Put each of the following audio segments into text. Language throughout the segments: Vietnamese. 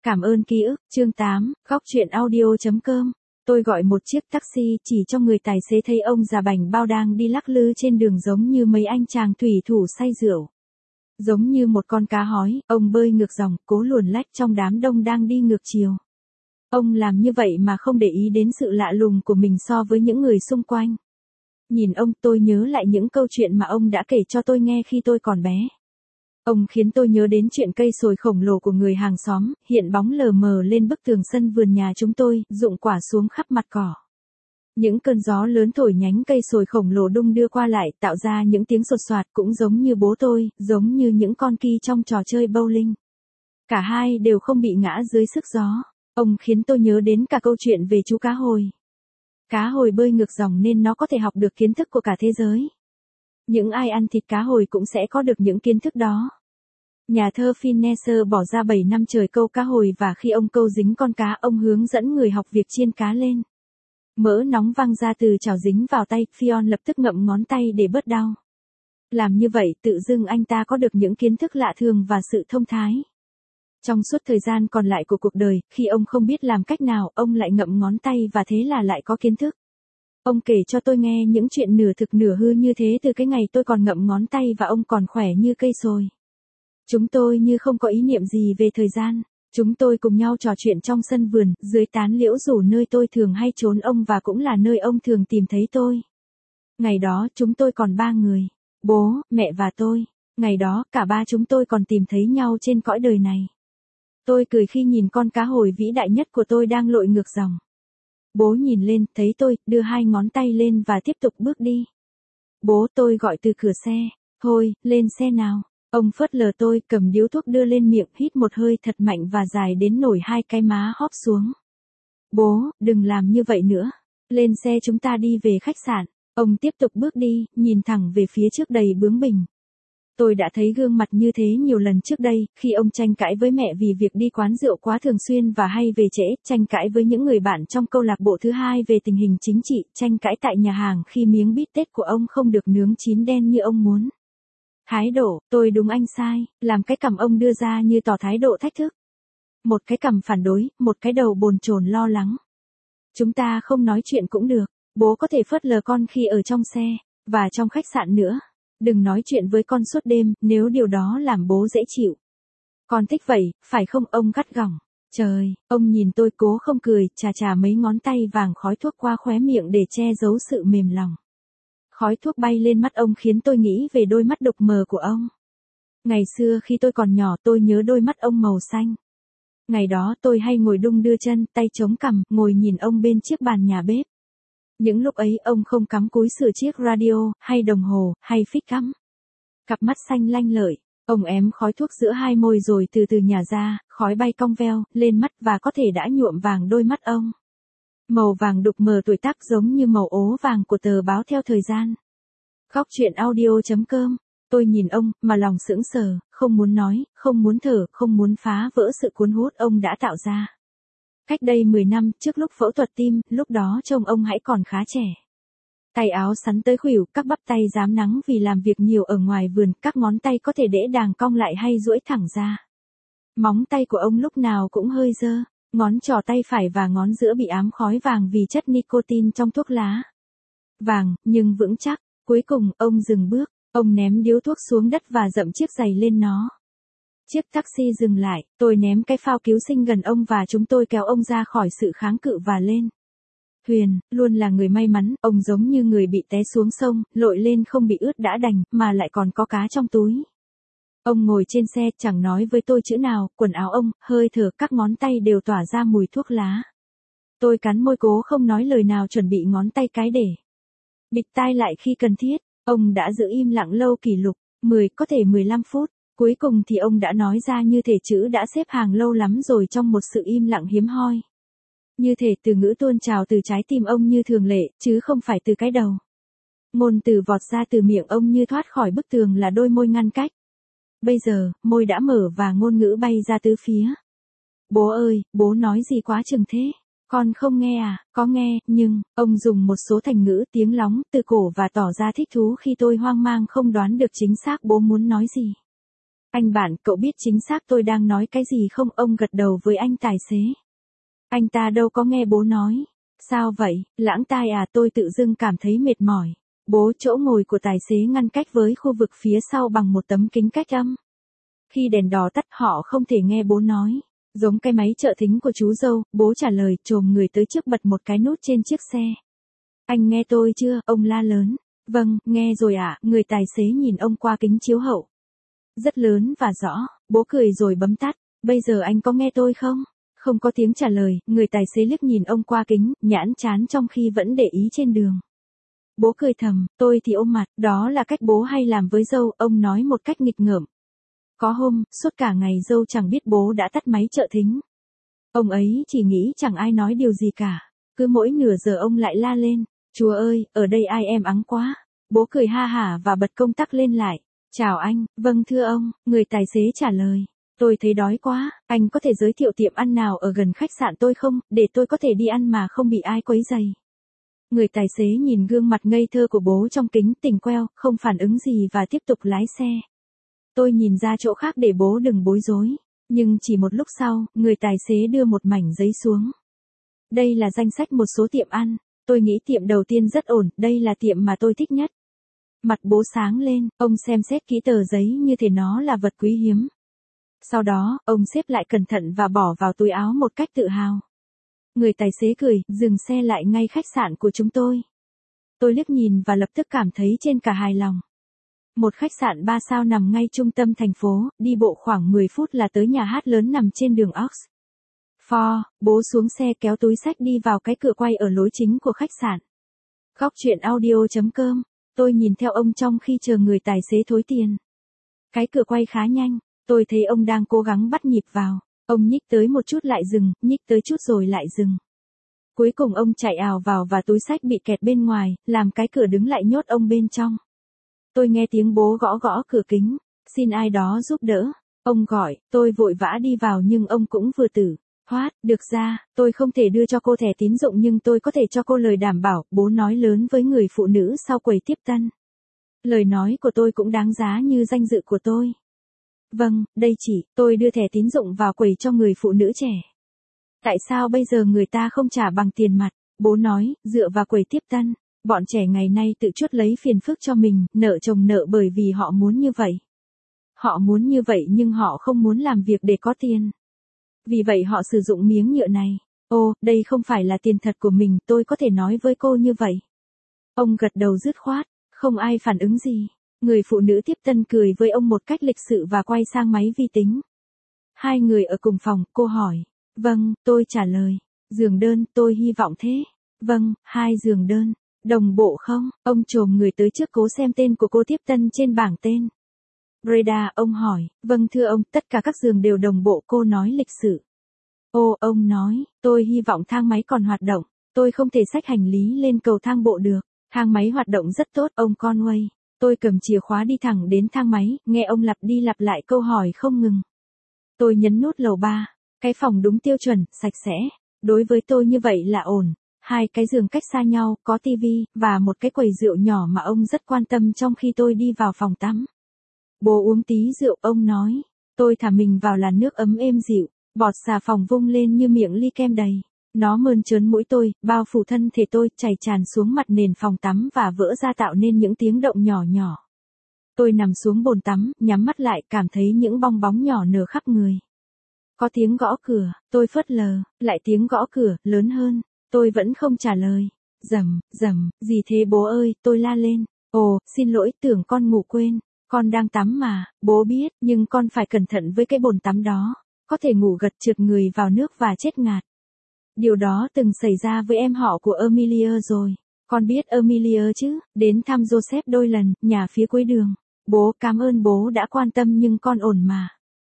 Cảm ơn ký ức, chương 8, góc truyện audio.com. Tôi gọi một chiếc taxi chỉ cho người tài xế thấy ông già bảnh bao đang đi lắc lư trên đường giống như mấy anh chàng thủy thủ say rượu. Giống như một con cá hói, ông bơi ngược dòng, cố luồn lách trong đám đông đang đi ngược chiều. Ông làm như vậy mà không để ý đến sự lạ lùng của mình so với những người xung quanh. Nhìn ông, tôi nhớ lại những câu chuyện mà ông đã kể cho tôi nghe khi tôi còn bé. Ông khiến tôi nhớ đến chuyện cây sồi khổng lồ của người hàng xóm, hiện bóng lờ mờ lên bức tường sân vườn nhà chúng tôi, rụng quả xuống khắp mặt cỏ. Những cơn gió lớn thổi nhánh cây sồi khổng lồ đung đưa qua lại, tạo ra những tiếng sột soạt cũng giống như bố tôi, giống như những con ki trong trò chơi bowling. Cả hai đều không bị ngã dưới sức gió. Ông khiến tôi nhớ đến cả câu chuyện về chú cá hồi. Cá hồi bơi ngược dòng nên nó có thể học được kiến thức của cả thế giới. Những ai ăn thịt cá hồi cũng sẽ có được những kiến thức đó. Nhà thơ Fineser bỏ ra 7 năm trời câu cá hồi và khi ông câu dính con cá, ông hướng dẫn người học việc chiên cá lên. Mỡ nóng văng ra từ chảo dính vào tay, Fionn lập tức ngậm ngón tay để bớt đau. Làm như vậy tự dưng anh ta có được những kiến thức lạ thường và sự thông thái. Trong suốt thời gian còn lại của cuộc đời, khi ông không biết làm cách nào, ông lại ngậm ngón tay và thế là lại có kiến thức. Ông kể cho tôi nghe những chuyện nửa thực nửa hư như thế từ cái ngày tôi còn ngậm ngón tay và ông còn khỏe như cây sồi. Chúng tôi như không có ý niệm gì về thời gian. Chúng tôi cùng nhau trò chuyện trong sân vườn, dưới tán liễu rủ nơi tôi thường hay trốn ông và cũng là nơi ông thường tìm thấy tôi. Ngày đó chúng tôi còn 3 người. Bố, mẹ và tôi. Ngày đó cả ba chúng tôi còn tìm thấy nhau trên cõi đời này. Tôi cười khi nhìn con cá hồi vĩ đại nhất của tôi đang lội ngược dòng. Bố nhìn lên, thấy tôi, đưa 2 ngón tay lên và tiếp tục bước đi. Bố, tôi gọi từ cửa xe. Thôi, lên xe nào. Ông phớt lờ tôi, cầm điếu thuốc đưa lên miệng, hít một hơi thật mạnh và dài đến nổi 2 cái má hóp xuống. Bố, đừng làm như vậy nữa. Lên xe chúng ta đi về khách sạn. Ông tiếp tục bước đi, nhìn thẳng về phía trước đầy bướng bỉnh. Tôi đã thấy gương mặt như thế nhiều lần trước đây, khi ông tranh cãi với mẹ vì việc đi quán rượu quá thường xuyên và hay về trễ, tranh cãi với những người bạn trong câu lạc bộ thứ hai về tình hình chính trị, tranh cãi tại nhà hàng khi miếng bít tết của ông không được nướng chín đen như ông muốn. Thái độ, tôi đúng anh sai, làm cái cằm ông đưa ra như tỏ thái độ thách thức. Một cái cằm phản đối, một cái đầu bồn chồn lo lắng. Chúng ta không nói chuyện cũng được, bố có thể phớt lờ con khi ở trong xe, và trong khách sạn nữa. Đừng nói chuyện với con suốt đêm, nếu điều đó làm bố dễ chịu. Con thích vậy, phải không? Ông gắt gỏng. Trời, ông nhìn tôi cố không cười, chà mấy ngón tay vàng khói thuốc qua khóe miệng để che giấu sự mềm lòng. Khói thuốc bay lên mắt ông khiến tôi nghĩ về đôi mắt đục mờ của ông. Ngày xưa khi tôi còn nhỏ tôi nhớ đôi mắt ông màu xanh. Ngày đó tôi hay ngồi đung đưa chân, tay chống cằm, ngồi nhìn ông bên chiếc bàn nhà bếp. Những lúc ấy ông không cắm cúi sửa chiếc radio, hay đồng hồ, hay phích cắm. Cặp mắt xanh lanh lợi, ông ém khói thuốc giữa 2 môi rồi từ từ nhả ra, khói bay cong veo, lên mắt và có thể đã nhuộm vàng đôi mắt ông. Màu vàng đục mờ tuổi tác giống như màu ố vàng của tờ báo theo thời gian. Góc truyện audio.com. Tôi nhìn ông, mà lòng sững sờ, không muốn nói, không muốn thở, không muốn phá vỡ sự cuốn hút ông đã tạo ra. Cách đây 10 năm, trước lúc phẫu thuật tim, lúc đó trông ông hãy còn khá trẻ. Tay áo sắn tới khuỷu, các bắp tay rám nắng vì làm việc nhiều ở ngoài vườn, các ngón tay có thể đễ đàng cong lại hay duỗi thẳng ra. Móng tay của ông lúc nào cũng hơi dơ, ngón trỏ tay phải và ngón giữa bị ám khói vàng vì chất nicotine trong thuốc lá. Vàng, nhưng vững chắc. Cuối cùng, ông dừng bước, ông ném điếu thuốc xuống đất và dậm chiếc giày lên nó. Chiếc taxi dừng lại, tôi ném cái phao cứu sinh gần ông và chúng tôi kéo ông ra khỏi sự kháng cự và lên. Huyền, luôn là người may mắn, ông giống như người bị té xuống sông, lội lên không bị ướt đã đành, mà lại còn có cá trong túi. Ông ngồi trên xe, chẳng nói với tôi chữ nào, quần áo ông, hơi thở, các ngón tay đều tỏa ra mùi thuốc lá. Tôi cắn môi cố không nói lời nào chuẩn bị ngón tay cái để bịt tai lại khi cần thiết. Ông đã giữ im lặng lâu kỷ lục, 10, có thể 15 phút. Cuối cùng thì ông đã nói ra như thể chữ đã xếp hàng lâu lắm rồi trong một sự im lặng hiếm hoi. Như thể từ ngữ tuôn trào từ trái tim ông như thường lệ, chứ không phải từ cái đầu. Ngôn từ vọt ra từ miệng ông như thoát khỏi bức tường là đôi môi ngăn cách. Bây giờ, môi đã mở và ngôn ngữ bay ra tứ phía. Bố ơi, bố nói gì quá chừng thế? Con không nghe à? Có nghe, nhưng, ông dùng một số thành ngữ tiếng lóng từ cổ và tỏ ra thích thú khi tôi hoang mang không đoán được chính xác bố muốn nói gì. Anh bạn, cậu biết chính xác tôi đang nói cái gì không? Ông gật đầu với anh tài xế. Anh ta đâu có nghe bố nói. Sao vậy, lãng tai à? Tôi tự dưng cảm thấy mệt mỏi. Bố, chỗ ngồi của tài xế ngăn cách với khu vực phía sau bằng một tấm kính cách âm. Khi đèn đỏ tắt họ không thể nghe bố nói. Giống cái máy trợ thính của chú dâu, bố trả lời, chồm người tới trước bật một cái nút trên chiếc xe. Anh nghe tôi chưa? Ông la lớn. Vâng, nghe rồi ạ. Người tài xế nhìn ông qua kính chiếu hậu. Rất lớn và rõ, bố cười rồi bấm tắt. Bây giờ anh có nghe tôi không? Không có tiếng trả lời, người tài xế liếc nhìn ông qua kính, nhãn chán trong khi vẫn để ý trên đường. Bố cười thầm, tôi thì ôm mặt, đó là cách bố hay làm với dâu, ông nói một cách nghịch ngợm. Có hôm, suốt cả ngày dâu chẳng biết bố đã tắt máy trợ thính. Ông ấy chỉ nghĩ chẳng ai nói điều gì cả. Cứ mỗi nửa giờ ông lại la lên, Chúa ơi, ở đây ai em ắng quá. Bố cười ha hả và bật công tắc lên lại. Chào anh, vâng thưa ông, người tài xế trả lời. Tôi thấy đói quá, anh có thể giới thiệu tiệm ăn nào ở gần khách sạn tôi không, để tôi có thể đi ăn mà không bị ai quấy rầy. Người tài xế nhìn gương mặt ngây thơ của bố trong kính tỉnh queo, không phản ứng gì và tiếp tục lái xe. Tôi nhìn ra chỗ khác để bố đừng bối rối. Nhưng chỉ một lúc sau, người tài xế đưa một mảnh giấy xuống. Đây là danh sách một số tiệm ăn. Tôi nghĩ tiệm đầu tiên rất ổn, đây là tiệm mà tôi thích nhất. Mặt bố sáng lên, ông xem xét kỹ tờ giấy như thể nó là vật quý hiếm. Sau đó, ông xếp lại cẩn thận và bỏ vào túi áo một cách tự hào. Người tài xế cười, dừng xe lại ngay khách sạn của chúng tôi. Tôi liếc nhìn và lập tức cảm thấy trên cả hài lòng. Một khách sạn 3 sao nằm ngay trung tâm thành phố, đi bộ khoảng 10 phút là tới nhà hát lớn nằm trên đường Oxford. Bố xuống xe kéo túi xách đi vào cái cửa quay ở lối chính của khách sạn. Góc truyện audio.com. Tôi nhìn theo ông trong khi chờ người tài xế thối tiền. Cái cửa quay khá nhanh, tôi thấy ông đang cố gắng bắt nhịp vào. Ông nhích tới một chút lại dừng, nhích tới chút rồi lại dừng. Cuối cùng ông chạy ào vào và túi xách bị kẹt bên ngoài, làm cái cửa đứng lại nhốt ông bên trong. Tôi nghe tiếng bố gõ gõ cửa kính, xin ai đó giúp đỡ. Ông gọi, tôi vội vã đi vào nhưng ông cũng vừa tử. Được ra, tôi không thể đưa cho cô thẻ tín dụng nhưng tôi có thể cho cô lời đảm bảo, bố nói lớn với người phụ nữ sau quầy tiếp tân. Lời nói của tôi cũng đáng giá như danh dự của tôi. Vâng, đây chị, tôi đưa thẻ tín dụng vào quầy cho người phụ nữ trẻ. Tại sao bây giờ người ta không trả bằng tiền mặt? Bố nói, dựa vào quầy tiếp tân. Bọn trẻ ngày nay tự chuất lấy phiền phức cho mình, nợ chồng nợ bởi vì họ muốn như vậy. Họ muốn như vậy nhưng họ không muốn làm việc để có tiền. Vì vậy họ sử dụng miếng nhựa này. Ô, đây không phải là tiền thật của mình, tôi có thể nói với cô như vậy. Ông gật đầu dứt khoát, không ai phản ứng gì. Người phụ nữ tiếp tân cười với ông một cách lịch sự và quay sang máy vi tính. Hai người ở cùng phòng, cô hỏi. Vâng, tôi trả lời. Giường đơn, tôi hy vọng thế. Vâng, 2 giường đơn. Đồng bộ không? Ông chồm người tới trước cố xem tên của cô tiếp tân trên bảng tên. Breda, ông hỏi. Vâng thưa ông, tất cả các giường đều đồng bộ, cô nói lịch sự. Ô, ông nói, tôi hy vọng thang máy còn hoạt động. Tôi không thể xách hành lý lên cầu thang bộ được. Thang máy hoạt động rất tốt, ông Conway. Tôi cầm chìa khóa đi thẳng đến thang máy, nghe ông lặp đi lặp lại câu hỏi không ngừng. Tôi nhấn nút lầu 3. Cái phòng đúng tiêu chuẩn, sạch sẽ. Đối với tôi như vậy là ổn. 2 cái giường cách xa nhau, có tivi, và một cái quầy rượu nhỏ mà ông rất quan tâm trong khi tôi đi vào phòng tắm. Bố uống tí rượu, ông nói. Tôi thả mình vào làn nước ấm êm dịu, bọt xà phòng vung lên như miệng ly kem đầy. Nó mơn trớn mũi tôi, bao phủ thân thể tôi, chảy tràn xuống mặt nền phòng tắm và vỡ ra tạo nên những tiếng động nhỏ nhỏ. Tôi nằm xuống bồn tắm, nhắm mắt lại, cảm thấy những bong bóng nhỏ nở khắp người. Có tiếng gõ cửa, tôi phớt lờ, lại tiếng gõ cửa, lớn hơn. Tôi vẫn không trả lời. Rầm, rầm, gì thế bố ơi, tôi la lên. Ồ, xin lỗi, tưởng con ngủ quên. Con đang tắm mà, bố biết, nhưng con phải cẩn thận với cái bồn tắm đó. Có thể ngủ gật trượt người vào nước và chết ngạt. Điều đó từng xảy ra với em họ của Amelia rồi. Con biết Amelia chứ, đến thăm Joseph đôi lần, nhà phía cuối đường. Bố, cảm ơn bố đã quan tâm nhưng con ổn mà.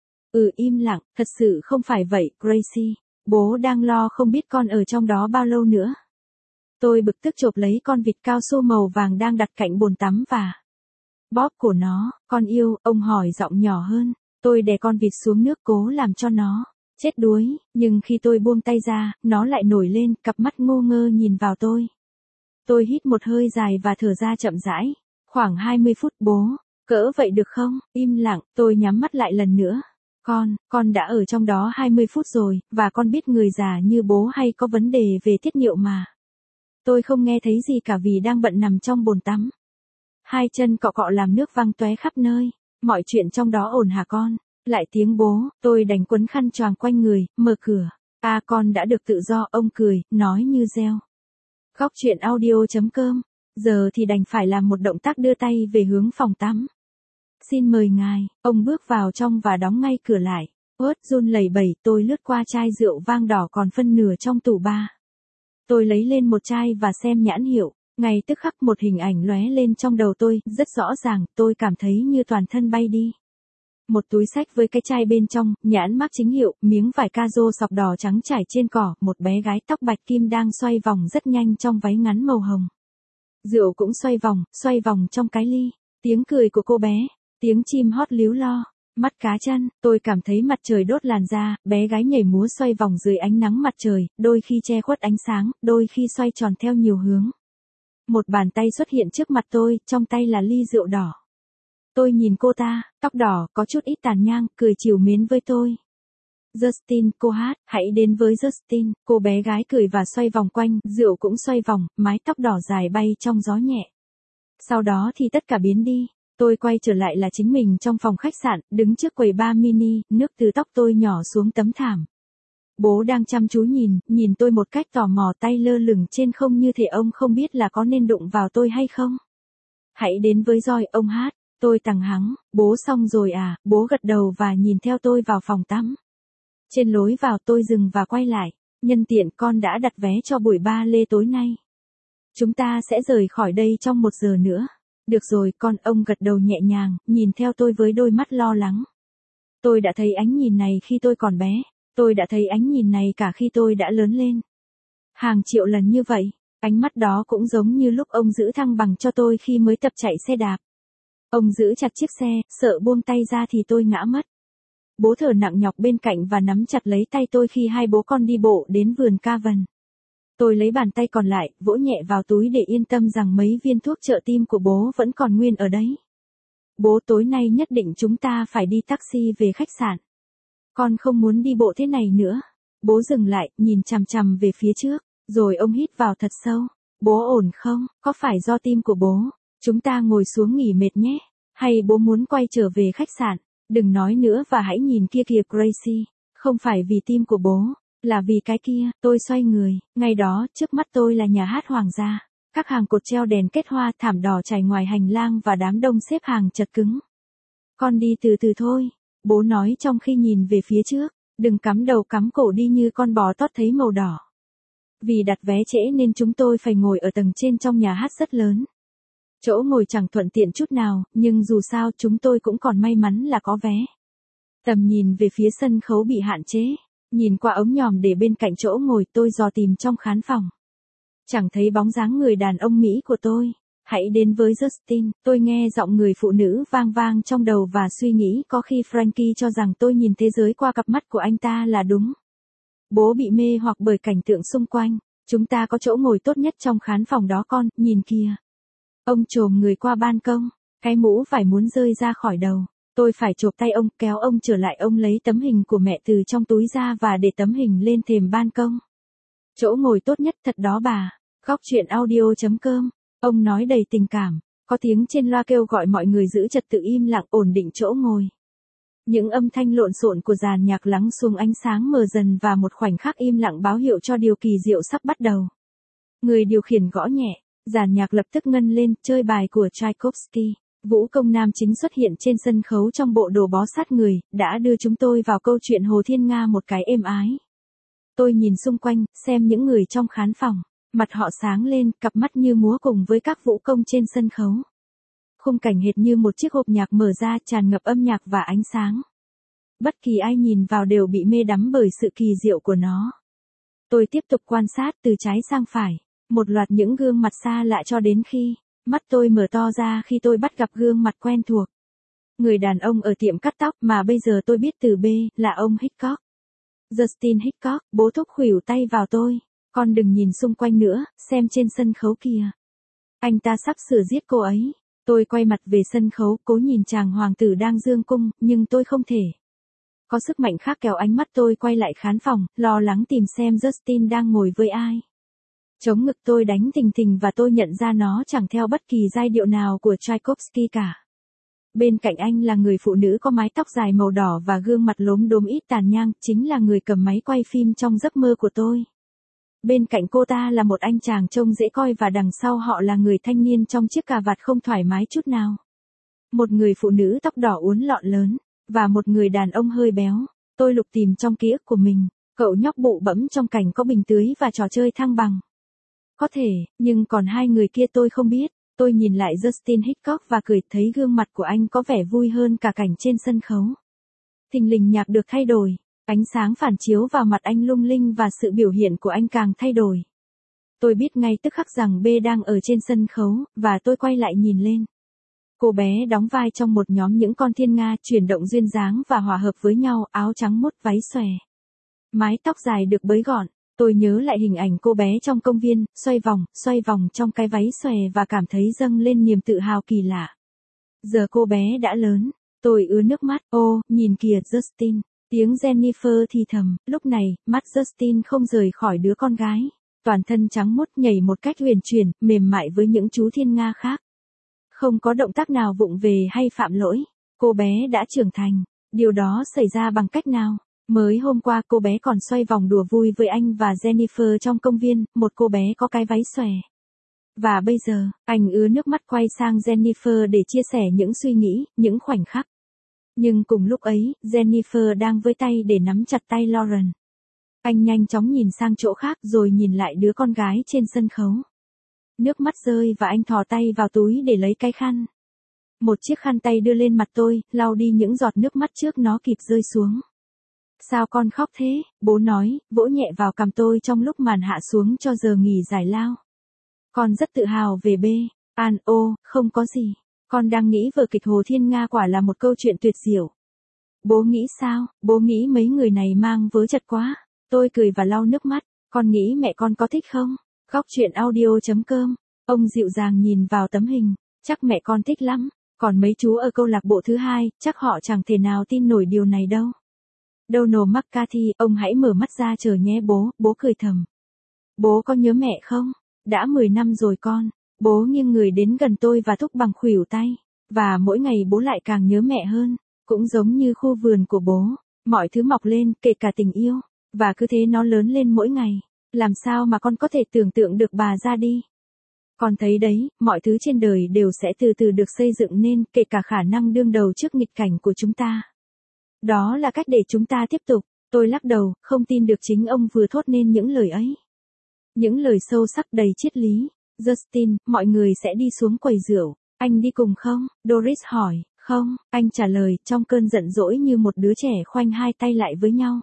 Im lặng, thật sự không phải vậy, Gracie. Bố đang lo không biết con ở trong đó bao lâu nữa. Tôi bực tức chộp lấy con vịt cao su màu vàng đang đặt cạnh bồn tắm và bóp cổ nó. Con yêu, ông hỏi giọng nhỏ hơn. Tôi đè con vịt xuống nước cố làm cho nó chết đuối, nhưng khi tôi buông tay ra, nó lại nổi lên, cặp mắt ngô ngơ nhìn vào tôi. Tôi hít một hơi dài và thở ra chậm rãi. Khoảng 20 phút bố, Cỡ vậy được không? Im lặng, tôi nhắm mắt lại lần nữa. Con đã ở trong đó 20 phút rồi, và con biết người già như bố hay có vấn đề về tiết niệu mà. Tôi không nghe thấy gì cả vì đang bận nằm trong bồn tắm. Hai chân cọ cọ làm nước văng tóe khắp nơi. Mọi chuyện trong đó ổn hả con? Lại tiếng bố, tôi đành quấn khăn choàng quanh người, mở cửa. À, con đã được tự do, ông cười, nói như reo. Góc truyện audio.com. Giờ thì đành phải làm một động tác đưa tay về hướng phòng tắm. Xin mời ngài, ông bước vào trong và đóng ngay cửa lại. Ớt run lẩy bẩy, tôi lướt qua chai rượu vang đỏ còn phân nửa trong tủ bar. Tôi lấy lên một chai và xem nhãn hiệu. Ngay tức khắc một hình ảnh lóe lên trong đầu tôi, rất rõ ràng, tôi cảm thấy như toàn thân bay đi. Một túi xách với cái chai bên trong, nhãn mác chính hiệu, miếng vải ca-rô sọc đỏ trắng trải trên cỏ, một bé gái tóc bạch kim đang xoay vòng rất nhanh trong váy ngắn màu hồng. Rượu cũng xoay vòng trong cái ly. Tiếng cười của cô bé, tiếng chim hót líu lo, mắt cá chân, tôi cảm thấy mặt trời đốt làn da, bé gái nhảy múa xoay vòng dưới ánh nắng mặt trời, đôi khi che khuất ánh sáng, đôi khi xoay tròn theo nhiều hướng. Một bàn tay xuất hiện trước mặt tôi, trong tay là ly rượu đỏ. Tôi nhìn cô ta, tóc đỏ, có chút ít tàn nhang, cười trìu mến với tôi. Justin, cô hát, hãy đến với Justin. Cô bé gái cười và xoay vòng quanh, rượu cũng xoay vòng, mái tóc đỏ dài bay trong gió nhẹ. Sau đó thì tất cả biến đi. Tôi quay trở lại là chính mình trong phòng khách sạn, đứng trước quầy bar mini, nước từ tóc tôi nhỏ xuống tấm thảm. Bố đang chăm chú nhìn tôi một cách tò mò, tay lơ lửng trên không như thể ông không biết là có nên đụng vào tôi hay không. Hãy đến với Joy, ông hát. Tôi tằng hắng, bố xong rồi à, bố gật đầu và nhìn theo tôi vào phòng tắm. Trên lối vào tôi dừng và quay lại, nhân tiện con đã đặt vé cho buổi ba lê tối nay. Chúng ta sẽ rời khỏi đây trong 1 giờ nữa. Được rồi con, ông gật đầu nhẹ nhàng, nhìn theo tôi với đôi mắt lo lắng. Tôi đã thấy ánh nhìn này khi tôi còn bé, tôi đã thấy ánh nhìn này cả khi tôi đã lớn lên. Hàng triệu lần như vậy, ánh mắt đó cũng giống như lúc ông giữ thăng bằng cho tôi khi mới tập chạy xe đạp. Ông giữ chặt chiếc xe, sợ buông tay ra thì tôi ngã mất. Bố thở nặng nhọc bên cạnh và nắm chặt lấy tay tôi khi hai bố con đi bộ đến vườn Cavan. Tôi lấy bàn tay còn lại, vỗ nhẹ vào túi để yên tâm rằng mấy viên thuốc trợ tim của bố vẫn còn nguyên ở đấy. Bố, tối nay nhất định chúng ta phải đi taxi về khách sạn. Con không muốn đi bộ thế này nữa. Bố dừng lại, nhìn chằm chằm về phía trước, rồi ông hít vào thật sâu. Bố ổn không? Có phải do tim của bố? Chúng ta ngồi xuống nghỉ mệt nhé. Hay bố muốn quay trở về khách sạn? Đừng nói nữa và hãy nhìn kia kìa Gracie. Không phải vì tim của bố, là vì cái kia. Tôi xoay người, ngay đó, trước mắt tôi là nhà hát hoàng gia. Các hàng cột treo đèn kết hoa, thảm đỏ trải ngoài hành lang và đám đông xếp hàng chật cứng. Con đi từ từ thôi, bố nói trong khi nhìn về phía trước. Đừng cắm đầu cắm cổ đi như con bò tót thấy màu đỏ. Vì đặt vé trễ nên chúng tôi phải ngồi ở tầng trên trong nhà hát rất lớn. Chỗ ngồi chẳng thuận tiện chút nào, nhưng dù sao chúng tôi cũng còn may mắn là có vé. Tầm nhìn về phía sân khấu bị hạn chế. Nhìn qua ống nhòm để bên cạnh chỗ ngồi, tôi dò tìm trong khán phòng. Chẳng thấy bóng dáng người đàn ông Mỹ của tôi. Hãy đến với Justin. Tôi nghe giọng người phụ nữ vang vang trong đầu và suy nghĩ có khi Frankie cho rằng tôi nhìn thế giới qua cặp mắt của anh ta là đúng. Bố bị mê hoặc bởi cảnh tượng xung quanh. Chúng ta có chỗ ngồi tốt nhất trong khán phòng đó con, nhìn kìa. Ông chồm người qua ban công, cái mũ phải muốn rơi ra khỏi đầu. Tôi phải chộp tay ông, kéo ông trở lại. Ông lấy tấm hình của mẹ từ trong túi ra và để tấm hình lên thềm ban công. Chỗ ngồi tốt nhất thật đó bà. Góc truyện audio.com. Ông nói đầy tình cảm. Có tiếng trên loa kêu gọi mọi người giữ trật tự im lặng, ổn định chỗ ngồi. Những âm thanh lộn xộn của dàn nhạc lắng xuống, ánh sáng mờ dần và một khoảnh khắc im lặng báo hiệu cho điều kỳ diệu sắp bắt đầu. Người điều khiển gõ nhẹ, dàn nhạc lập tức ngân lên, chơi bài của Tchaikovsky. Vũ công nam chính xuất hiện trên sân khấu trong bộ đồ bó sát người, đã đưa chúng tôi vào câu chuyện Hồ Thiên Nga một cái êm ái. Tôi nhìn xung quanh, xem những người trong khán phòng. Mặt họ sáng lên, cặp mắt như múa cùng với các vũ công trên sân khấu. Khung cảnh hệt như một chiếc hộp nhạc mở ra, tràn ngập âm nhạc và ánh sáng. Bất kỳ ai nhìn vào đều bị mê đắm bởi sự kỳ diệu của nó. Tôi tiếp tục quan sát từ trái sang phải, một loạt những gương mặt xa lạ cho đến khi mắt tôi mở to ra khi tôi bắt gặp gương mặt quen thuộc. Người đàn ông ở tiệm cắt tóc mà bây giờ tôi biết từ B là ông Hickok. Justin Hickok. Bố thúc khuỷu tay vào tôi. Con đừng nhìn xung quanh nữa, xem trên sân khấu kìa. Anh ta sắp sửa giết cô ấy. Tôi quay mặt về sân khấu, cố nhìn chàng hoàng tử đang dương cung, nhưng tôi không thể. Có sức mạnh khác kéo ánh mắt tôi quay lại khán phòng, lo lắng tìm xem Justin đang ngồi với ai. Chống ngực tôi đánh thình thình và tôi nhận ra nó chẳng theo bất kỳ giai điệu nào của Tchaikovsky cả. Bên cạnh anh là người phụ nữ có mái tóc dài màu đỏ và gương mặt lốm đốm ít tàn nhang, chính là người cầm máy quay phim trong giấc mơ của tôi. Bên cạnh cô ta là một anh chàng trông dễ coi và đằng sau họ là người thanh niên trong chiếc cà vạt không thoải mái chút nào. Một người phụ nữ tóc đỏ uốn lọn lớn, và một người đàn ông hơi béo. Tôi lục tìm trong ký ức của mình, cậu nhóc bụ bẫm trong cảnh có bình tưới và trò chơi thăng bằng. Có thể, nhưng còn hai người kia tôi không biết. Tôi nhìn lại Justin Hitchcock và cười, thấy gương mặt của anh có vẻ vui hơn cả cảnh trên sân khấu. Thình lình nhạc được thay đổi, ánh sáng phản chiếu vào mặt anh lung linh và sự biểu hiện của anh càng thay đổi. Tôi biết ngay tức khắc rằng B đang ở trên sân khấu, và tôi quay lại nhìn lên. Cô bé đóng vai trong một nhóm những con thiên nga chuyển động duyên dáng và hòa hợp với nhau, áo trắng mốt váy xòe. Mái tóc dài được bới gọn. Tôi nhớ lại hình ảnh cô bé trong công viên, xoay vòng trong cái váy xòe và cảm thấy dâng lên niềm tự hào kỳ lạ. Giờ cô bé đã lớn, tôi ứa nước mắt, ô, nhìn kìa Justin, tiếng Jennifer thì thầm, lúc này, mắt Justin không rời khỏi đứa con gái. Toàn thân trắng muốt nhảy một cách huyền chuyển, mềm mại với những chú thiên nga khác. Không có động tác nào vụng về hay phạm lỗi, cô bé đã trưởng thành. Điều đó xảy ra bằng cách nào? Mới hôm qua cô bé còn xoay vòng đùa vui với anh và Jennifer trong công viên, một cô bé có cái váy xòe. Và bây giờ, anh ứa nước mắt quay sang Jennifer để chia sẻ những suy nghĩ, những khoảnh khắc. Nhưng cùng lúc ấy, Jennifer đang với tay để nắm chặt tay Lauren. Anh nhanh chóng nhìn sang chỗ khác rồi nhìn lại đứa con gái trên sân khấu. Nước mắt rơi và anh thò tay vào túi để lấy cái khăn. Một chiếc khăn tay đưa lên mặt tôi, lau đi những giọt nước mắt trước nó kịp rơi xuống. Sao con khóc thế? Bố nói, vỗ nhẹ vào cằm tôi trong lúc màn hạ xuống cho giờ nghỉ giải lao. Con rất tự hào về B. An, ô, không có gì. Con đang nghĩ vở kịch Hồ Thiên Nga quả là một câu chuyện tuyệt diệu. Bố nghĩ sao? Bố nghĩ mấy người này mang vớ chật quá. Tôi cười và lau nước mắt. Con nghĩ mẹ con có thích không? Góc chuyện audio.com. Ông dịu dàng nhìn vào tấm hình. Chắc mẹ con thích lắm. Còn mấy chú ở câu lạc bộ thứ hai, chắc họ chẳng thể nào tin nổi điều này đâu. Donald McCarthy, ông hãy mở mắt ra chờ nhé bố cười thầm. Bố có nhớ mẹ không? Đã 10 năm rồi con. Bố nghiêng người đến gần tôi và thúc bằng khuỷu tay. Và mỗi ngày bố lại càng nhớ mẹ hơn. Cũng giống như khu vườn của bố. Mọi thứ mọc lên, kể cả tình yêu. Và cứ thế nó lớn lên mỗi ngày. Làm sao mà con có thể tưởng tượng được bà ra đi? Con thấy đấy, mọi thứ trên đời đều sẽ từ từ được xây dựng nên, kể cả khả năng đương đầu trước nghịch cảnh của chúng ta. Đó là cách để chúng ta tiếp tục. Tôi lắc đầu, không tin được chính ông vừa thốt nên những lời ấy. Những lời sâu sắc đầy triết lý. Justin, mọi người sẽ đi xuống quầy rượu. Anh đi cùng không? Doris hỏi. Không, anh trả lời, trong cơn giận dỗi như một đứa trẻ khoanh hai tay lại với nhau.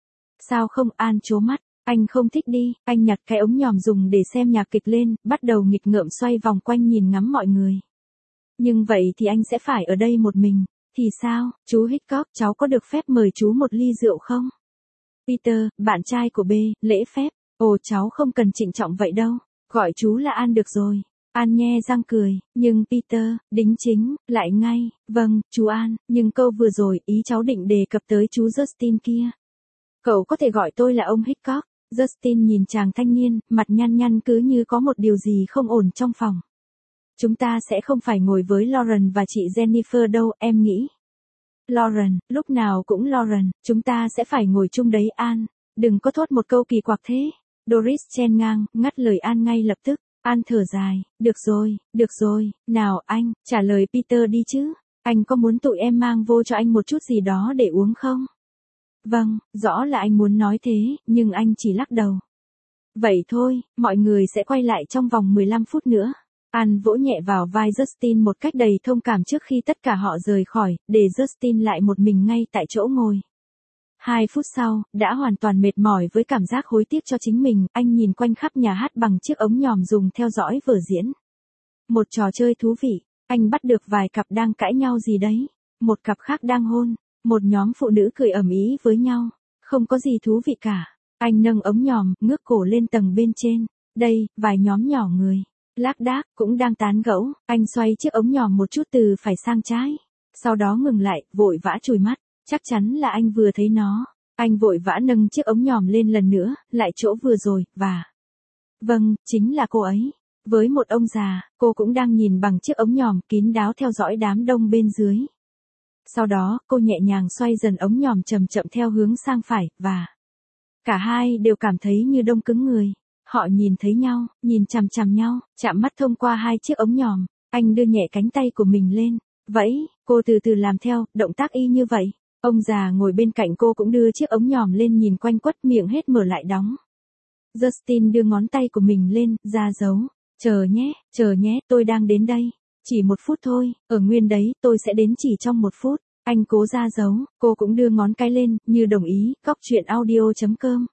Sao không? An trố mắt. Anh không thích đi. Anh nhặt cái ống nhòm dùng để xem nhạc kịch lên, bắt đầu nghịch ngợm xoay vòng quanh nhìn ngắm mọi người. Nhưng vậy thì anh sẽ phải ở đây một mình. Thì sao, chú Hitchcock, cháu có được phép mời chú một ly rượu không? Peter, bạn trai của B, lễ phép. Ồ, cháu không cần trịnh trọng vậy đâu. Gọi chú là An được rồi. An nhe răng cười, nhưng Peter, đính chính, lại ngay. Vâng, chú An, nhưng câu vừa rồi, ý cháu định đề cập tới chú Justin kia. Cậu có thể gọi tôi là ông Hitchcock. Justin nhìn chàng thanh niên, mặt nhăn nhăn cứ như có một điều gì không ổn trong phòng. Chúng ta sẽ không phải ngồi với Lauren và chị Jennifer đâu, em nghĩ. Lauren, lúc nào cũng Lauren, chúng ta sẽ phải ngồi chung đấy An. Đừng có thốt một câu kỳ quặc thế. Doris chen ngang, ngắt lời An ngay lập tức. An thở dài, được rồi, nào anh, trả lời Peter đi chứ. Anh có muốn tụi em mang vô cho anh một chút gì đó để uống không? Vâng, rõ là anh muốn nói thế, nhưng anh chỉ lắc đầu. Vậy thôi, mọi người sẽ quay lại trong vòng 15 phút nữa. An vỗ nhẹ vào vai Justin một cách đầy thông cảm trước khi tất cả họ rời khỏi, để Justin lại một mình ngay tại chỗ ngồi. 2 phút sau, đã hoàn toàn mệt mỏi với cảm giác hối tiếc cho chính mình, anh nhìn quanh khắp nhà hát bằng chiếc ống nhòm dùng theo dõi vở diễn. Một trò chơi thú vị, anh bắt được vài cặp đang cãi nhau gì đấy, một cặp khác đang hôn, một nhóm phụ nữ cười ầm ĩ với nhau, không có gì thú vị cả. Anh nâng ống nhòm, ngước cổ lên tầng bên trên, đây, vài nhóm nhỏ người. Lác đác, cũng đang tán gẫu, anh xoay chiếc ống nhòm một chút từ phải sang trái. Sau đó ngừng lại, vội vã chùi mắt, chắc chắn là anh vừa thấy nó. Anh vội vã nâng chiếc ống nhòm lên lần nữa, lại chỗ vừa rồi, và... Vâng, chính là cô ấy. Với một ông già, cô cũng đang nhìn bằng chiếc ống nhòm kín đáo theo dõi đám đông bên dưới. Sau đó, cô nhẹ nhàng xoay dần ống nhòm chậm chậm theo hướng sang phải, và... Cả hai đều cảm thấy như đông cứng người. Họ nhìn thấy nhau, nhìn chằm chằm nhau, chạm mắt thông qua hai chiếc ống nhòm. Anh đưa nhẹ cánh tay của mình lên. Vẫy, cô từ từ làm theo, động tác y như vậy. Ông già ngồi bên cạnh cô cũng đưa chiếc ống nhòm lên nhìn quanh quất miệng hết mở lại đóng. Justin đưa ngón tay của mình lên, ra dấu. Chờ nhé, tôi đang đến đây. Chỉ 1 phút thôi, ở nguyên đấy, tôi sẽ đến chỉ trong 1 phút. Anh cố ra dấu, cô cũng đưa ngón cái lên, như đồng ý, Góc Chuyện Audio.com.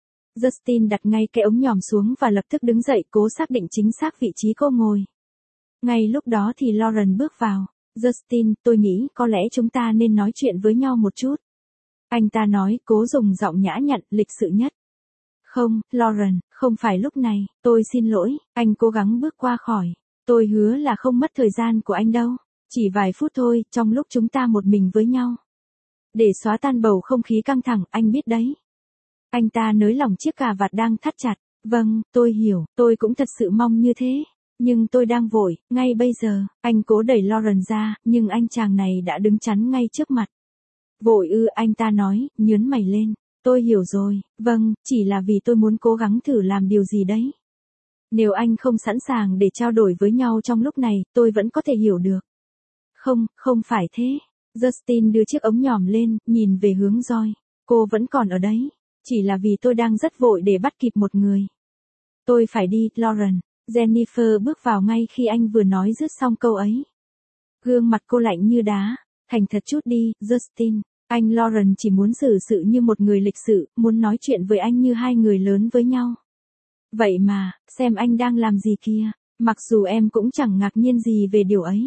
Justin đặt ngay cái ống nhòm xuống và lập tức đứng dậy cố xác định chính xác vị trí cô ngồi. Ngay lúc đó thì Lauren bước vào. Justin, tôi nghĩ có lẽ chúng ta nên nói chuyện với nhau một chút. Anh ta nói, cố dùng giọng nhã nhặn, lịch sự nhất. Không, Lauren, không phải lúc này, tôi xin lỗi, anh cố gắng bước qua khỏi. Tôi hứa là không mất thời gian của anh đâu. Chỉ vài phút thôi, trong lúc chúng ta một mình với nhau. Để xóa tan bầu không khí căng thẳng, anh biết đấy. Anh ta nới lỏng chiếc cà vạt đang thắt chặt. Vâng, tôi hiểu, tôi cũng thật sự mong như thế. Nhưng tôi đang vội, ngay bây giờ, anh cố đẩy Lauren ra, nhưng anh chàng này đã đứng chắn ngay trước mặt. Vội ư, anh ta nói, nhớn mày lên. Tôi hiểu rồi, vâng, chỉ là vì tôi muốn cố gắng thử làm điều gì đấy. Nếu anh không sẵn sàng để trao đổi với nhau trong lúc này, tôi vẫn có thể hiểu được. Không phải thế. Justin đưa chiếc ống nhòm lên, nhìn về hướng Joy. Cô vẫn còn ở đấy. Chỉ là vì tôi đang rất vội để bắt kịp một người. Tôi phải đi, Lauren. Jennifer bước vào ngay khi anh vừa nói dứt xong câu ấy. Gương mặt cô lạnh như đá. Thành thật chút đi, Justin. Anh Lauren chỉ muốn xử sự như một người lịch sự, muốn nói chuyện với anh như hai người lớn với nhau. Vậy mà, xem anh đang làm gì kia. Mặc dù em cũng chẳng ngạc nhiên gì về điều ấy.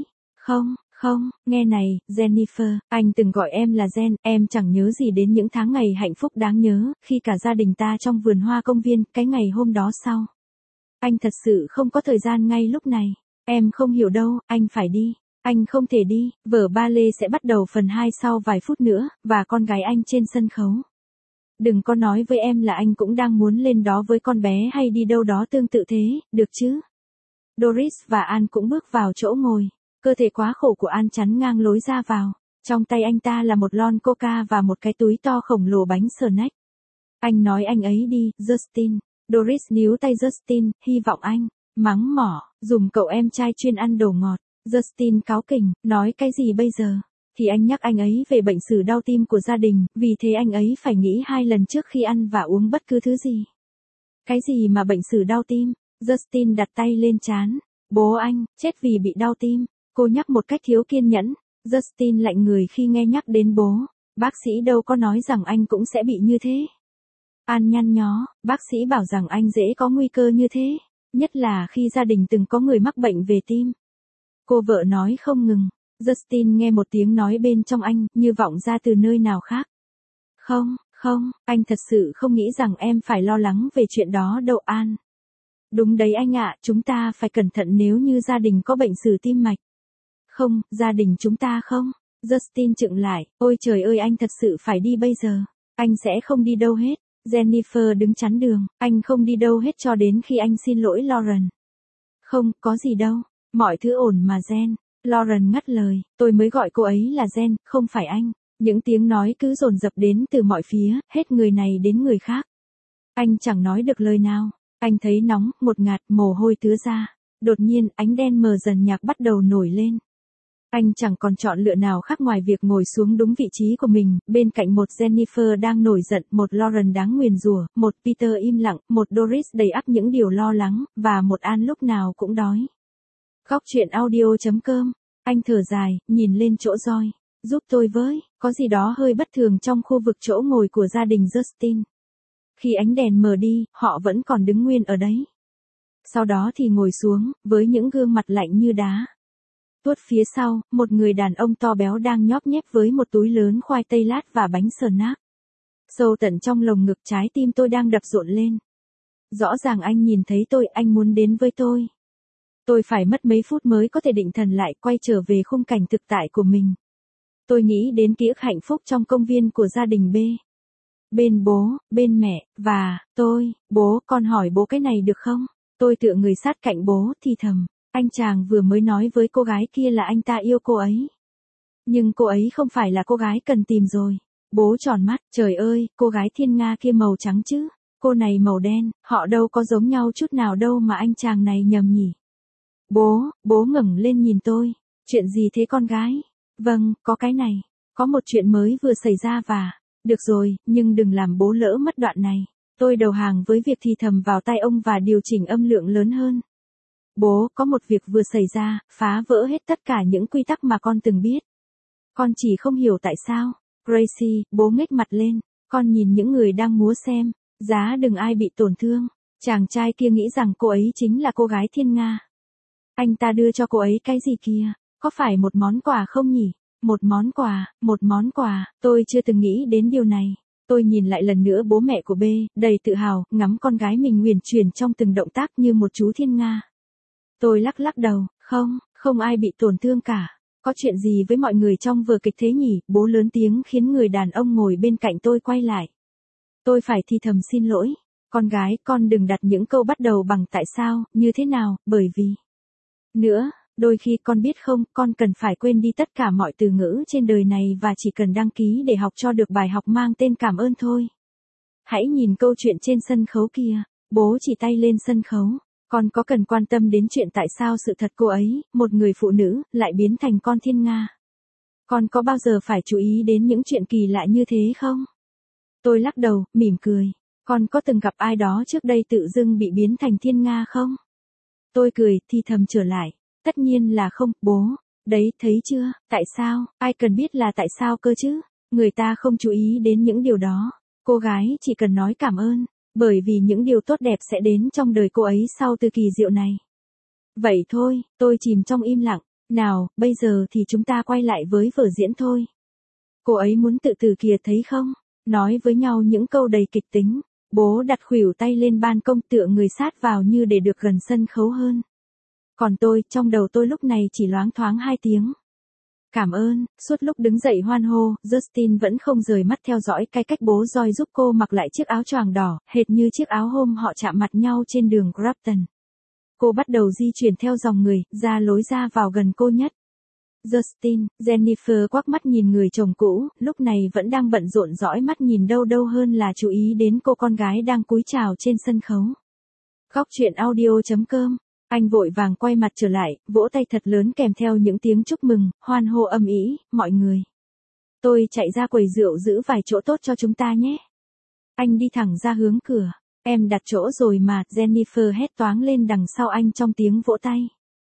Không, nghe này, Jennifer, anh từng gọi em là Jen, em chẳng nhớ gì đến những tháng ngày hạnh phúc đáng nhớ, khi cả gia đình ta trong vườn hoa công viên, cái ngày hôm đó sau. Anh thật sự không có thời gian ngay lúc này. Em không hiểu đâu, anh phải đi. Anh không thể đi, vở ballet sẽ bắt đầu phần 2 sau vài phút nữa, và con gái anh trên sân khấu. Đừng có nói với em là anh cũng đang muốn lên đó với con bé hay đi đâu đó tương tự thế, được chứ? Doris và An cũng bước vào chỗ ngồi. Cơ thể quá khổ của An chắn ngang lối ra vào. Trong tay anh ta là một lon coca và một cái túi to khổng lồ bánh snack. Anh nói anh ấy đi, Justin. Doris níu tay Justin, hy vọng anh. Mắng mỏ, dùm cậu em trai chuyên ăn đồ ngọt. Justin cáu kỉnh, nói cái gì bây giờ? Thì anh nhắc anh ấy về bệnh sử đau tim của gia đình, vì thế anh ấy phải nghĩ 2 lần trước khi ăn và uống bất cứ thứ gì. Cái gì mà bệnh sử đau tim? Justin đặt tay lên trán. Bố anh, chết vì bị đau tim. Cô nhắc một cách thiếu kiên nhẫn. Justin lạnh người khi nghe nhắc đến bố. Bác sĩ đâu có nói rằng anh cũng sẽ bị như thế. An nhăn nhó, bác sĩ bảo rằng anh dễ có nguy cơ như thế. Nhất là khi gia đình từng có người mắc bệnh về tim. Cô vợ nói không ngừng. Justin nghe một tiếng nói bên trong anh, như vọng ra từ nơi nào khác. Không, anh thật sự không nghĩ rằng em phải lo lắng về chuyện đó đâu An. Đúng đấy anh ạ, chúng ta phải cẩn thận nếu như gia đình có bệnh sử tim mạch. Không, gia đình chúng ta không. Justin chững lại, ôi trời ơi anh thật sự phải đi bây giờ. Anh sẽ không đi đâu hết. Jennifer đứng chắn đường, anh không đi đâu hết cho đến khi anh xin lỗi Lauren. Không, có gì đâu, mọi thứ ổn mà Jen. Lauren ngắt lời, tôi mới gọi cô ấy là Jen, không phải anh. Những tiếng nói cứ dồn dập đến từ mọi phía, hết người này đến người khác. Anh chẳng nói được lời nào. Anh thấy nóng, ngột ngạt, mồ hôi tứa ra. Đột nhiên, ánh đen mờ dần nhạt bắt đầu nổi lên. Anh chẳng còn chọn lựa nào khác ngoài việc ngồi xuống đúng vị trí của mình, bên cạnh một Jennifer đang nổi giận, một Lauren đáng nguyền rủa, một Peter im lặng, một Doris đầy ắp những điều lo lắng, và một An lúc nào cũng đói. Góc Chuyện Audio.com. Anh thở dài, nhìn lên chỗ Joy. Giúp tôi với, có gì đó hơi bất thường trong khu vực chỗ ngồi của gia đình Justin. Khi ánh đèn mờ đi, họ vẫn còn đứng nguyên ở đấy. Sau đó thì ngồi xuống, với những gương mặt lạnh như đá. Tuốt phía sau, một người đàn ông to béo đang nhóp nhép với một túi lớn khoai tây lát và bánh snack. Sâu tận trong lồng ngực trái tim tôi đang đập rộn lên. Rõ ràng anh nhìn thấy tôi, anh muốn đến với tôi. Tôi phải mất mấy phút mới có thể định thần lại, quay trở về khung cảnh thực tại của mình. Tôi nghĩ đến ký ức hạnh phúc trong công viên của gia đình B. Bên bố, bên mẹ, và tôi. Bố, con hỏi bố cái này được không? Tôi tựa người sát cạnh bố, thì thầm. Anh chàng vừa mới nói với cô gái kia là anh ta yêu cô ấy. Nhưng cô ấy không phải là cô gái cần tìm rồi. Bố tròn mắt, trời ơi, cô gái thiên nga kia màu trắng chứ. Cô này màu đen, họ đâu có giống nhau chút nào đâu mà anh chàng này nhầm nhỉ. Bố ngẩng lên nhìn tôi. Chuyện gì thế con gái? Vâng, có cái này. Có một chuyện mới vừa xảy ra và... Được rồi, nhưng đừng làm bố lỡ mất đoạn này. Tôi đầu hàng với việc thì thầm vào tai ông và điều chỉnh âm lượng lớn hơn. Bố, có một việc vừa xảy ra, phá vỡ hết tất cả những quy tắc mà con từng biết. Con chỉ không hiểu tại sao. Gracie, bố nghếch mặt lên. Con nhìn những người đang múa xem. Giá đừng ai bị tổn thương. Chàng trai kia nghĩ rằng cô ấy chính là cô gái thiên nga. Anh ta đưa cho cô ấy cái gì kia? Có phải một món quà không nhỉ? Một món quà, tôi chưa từng nghĩ đến điều này. Tôi nhìn lại lần nữa bố mẹ của B, đầy tự hào, ngắm con gái mình uyển chuyển trong từng động tác như một chú thiên nga. Tôi lắc đầu, không ai bị tổn thương cả. Có chuyện gì với mọi người trong vở kịch thế nhỉ? Bố lớn tiếng khiến người đàn ông ngồi bên cạnh tôi quay lại. Tôi phải thì thầm xin lỗi. Con gái, con đừng đặt những câu bắt đầu bằng tại sao, như thế nào, bởi vì. Nữa, đôi khi con biết không, con cần phải quên đi tất cả mọi từ ngữ trên đời này và chỉ cần đăng ký để học cho được bài học mang tên cảm ơn thôi. Hãy nhìn câu chuyện trên sân khấu kia. Bố chỉ tay lên sân khấu. Con có cần quan tâm đến chuyện tại sao sự thật cô ấy, một người phụ nữ, lại biến thành con thiên nga? Con có bao giờ phải chú ý đến những chuyện kỳ lạ như thế không? Tôi lắc đầu, mỉm cười. Con có từng gặp ai đó trước đây tự dưng bị biến thành thiên nga không? Tôi cười, thì thầm trở lại. Tất nhiên là không, bố. Đấy, thấy chưa, tại sao, ai cần biết là tại sao cơ chứ? Người ta không chú ý đến những điều đó. Cô gái chỉ cần nói cảm ơn, bởi vì những điều tốt đẹp sẽ đến trong đời cô ấy sau từ kỳ diệu này. Vậy thôi, tôi chìm trong im lặng. Nào, bây giờ thì chúng ta quay lại với vở diễn thôi. Cô ấy muốn tự tử kìa thấy không? Nói với nhau những câu đầy kịch tính. Bố đặt khuỷu tay lên ban công tựa người sát vào như để được gần sân khấu hơn. Còn tôi, trong đầu tôi lúc này chỉ loáng thoáng 2 tiếng. Cảm ơn, suốt lúc đứng dậy hoan hô, Justin vẫn không rời mắt theo dõi cái cách bố Joy giúp cô mặc lại chiếc áo choàng đỏ, hệt như chiếc áo hôm họ chạm mặt nhau trên đường Grafton. Cô bắt đầu di chuyển theo dòng người, ra lối ra vào gần cô nhất. Justin, Jennifer quắc mắt nhìn người chồng cũ, lúc này vẫn đang bận rộn dõi mắt nhìn đâu hơn là chú ý đến cô con gái đang cúi chào trên sân khấu. Góc truyện audio.com. Anh vội vàng quay mặt trở lại, vỗ tay thật lớn kèm theo những tiếng chúc mừng, hoan hô âm ĩ, mọi người. Tôi chạy ra quầy rượu giữ vài chỗ tốt cho chúng ta nhé. Anh đi thẳng ra hướng cửa. Em đặt chỗ rồi mà, Jennifer hét toáng lên đằng sau anh trong tiếng vỗ tay.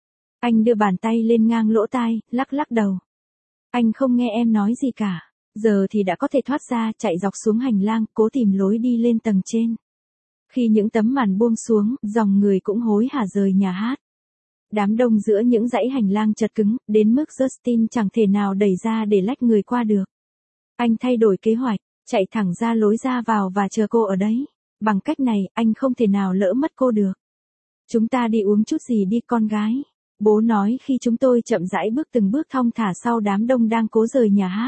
Anh đưa bàn tay lên ngang lỗ tai, lắc đầu. Anh không nghe em nói gì cả. Giờ thì đã có thể thoát ra, chạy dọc xuống hành lang, cố tìm lối đi lên tầng trên. Khi những tấm màn buông xuống, dòng người cũng hối hả rời nhà hát. Đám đông giữa những dãy hành lang chật cứng, đến mức Justin chẳng thể nào đẩy ra để lách người qua được. Anh thay đổi kế hoạch, chạy thẳng ra lối ra vào và chờ cô ở đấy. Bằng cách này, anh không thể nào lỡ mất cô được. Chúng ta đi uống chút gì đi con gái. Bố nói khi chúng tôi chậm rãi bước từng bước thong thả sau đám đông đang cố rời nhà hát.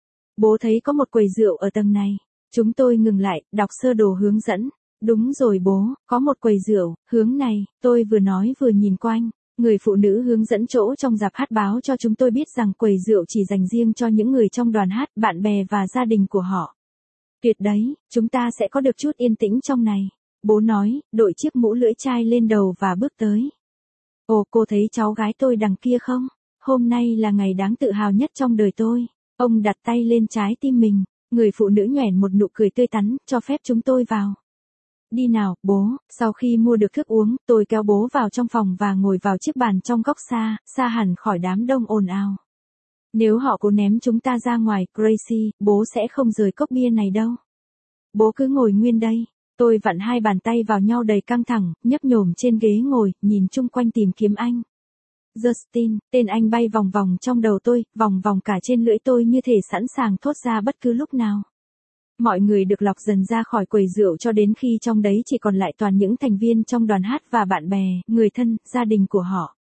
Bố thấy có một quầy rượu ở tầng này. Chúng tôi ngừng lại, đọc sơ đồ hướng dẫn. Đúng rồi bố, có một quầy rượu, hướng này, tôi vừa nói vừa nhìn quanh. Người phụ nữ hướng dẫn chỗ trong rạp hát báo cho chúng tôi biết rằng quầy rượu chỉ dành riêng cho những người trong đoàn hát, bạn bè và gia đình của họ. Tuyệt đấy, chúng ta sẽ có được chút yên tĩnh trong này. Bố nói, đội chiếc mũ lưỡi chai lên đầu và bước tới. Ồ, cô thấy cháu gái tôi đằng kia không? Hôm nay là ngày đáng tự hào nhất trong đời tôi. Ông đặt tay lên trái tim mình. Người phụ nữ nhoẻn một nụ cười tươi tắn, cho phép chúng tôi vào. Đi nào, bố. Sau khi mua được thức uống, tôi kéo bố vào trong phòng và ngồi vào chiếc bàn trong góc xa hẳn khỏi đám đông ồn ào. Nếu họ cố ném chúng ta ra ngoài, Gracie, bố sẽ không rời cốc bia này đâu. Bố cứ ngồi nguyên đây. Tôi vặn hai bàn tay vào nhau đầy căng thẳng, nhấp nhổm trên ghế ngồi, nhìn chung quanh tìm kiếm anh. Justin, tên anh bay vòng vòng trong đầu tôi, vòng vòng cả trên lưỡi tôi như thể sẵn sàng thốt ra bất cứ lúc nào. Mọi người được lọc dần ra khỏi quầy rượu cho đến khi trong đấy chỉ còn lại toàn những thành viên trong đoàn hát và bạn bè, người thân, gia đình của họ.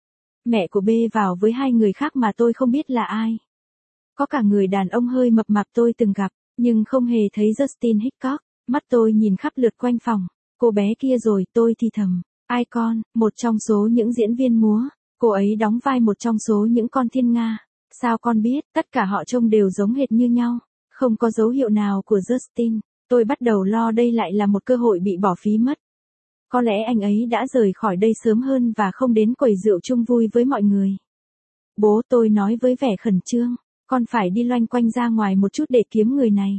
Mẹ của B vào với hai người khác mà tôi không biết là ai. Có cả người đàn ông hơi mập mạp tôi từng gặp, nhưng không hề thấy Justin Hitchcock. Mắt tôi nhìn khắp lượt quanh phòng. Cô bé kia rồi, tôi thì thầm. Ai con, một trong số những diễn viên múa. Cô ấy đóng vai một trong số những con thiên nga. Sao con biết, tất cả họ trông đều giống hệt như nhau. Không có dấu hiệu nào của Justin. Tôi bắt đầu lo đây lại là một cơ hội bị bỏ phí mất. Có lẽ anh ấy đã rời khỏi đây sớm hơn và không đến quầy rượu chung vui với mọi người. Bố, tôi nói với vẻ khẩn trương. Con phải đi loanh quanh ra ngoài một chút để kiếm người này.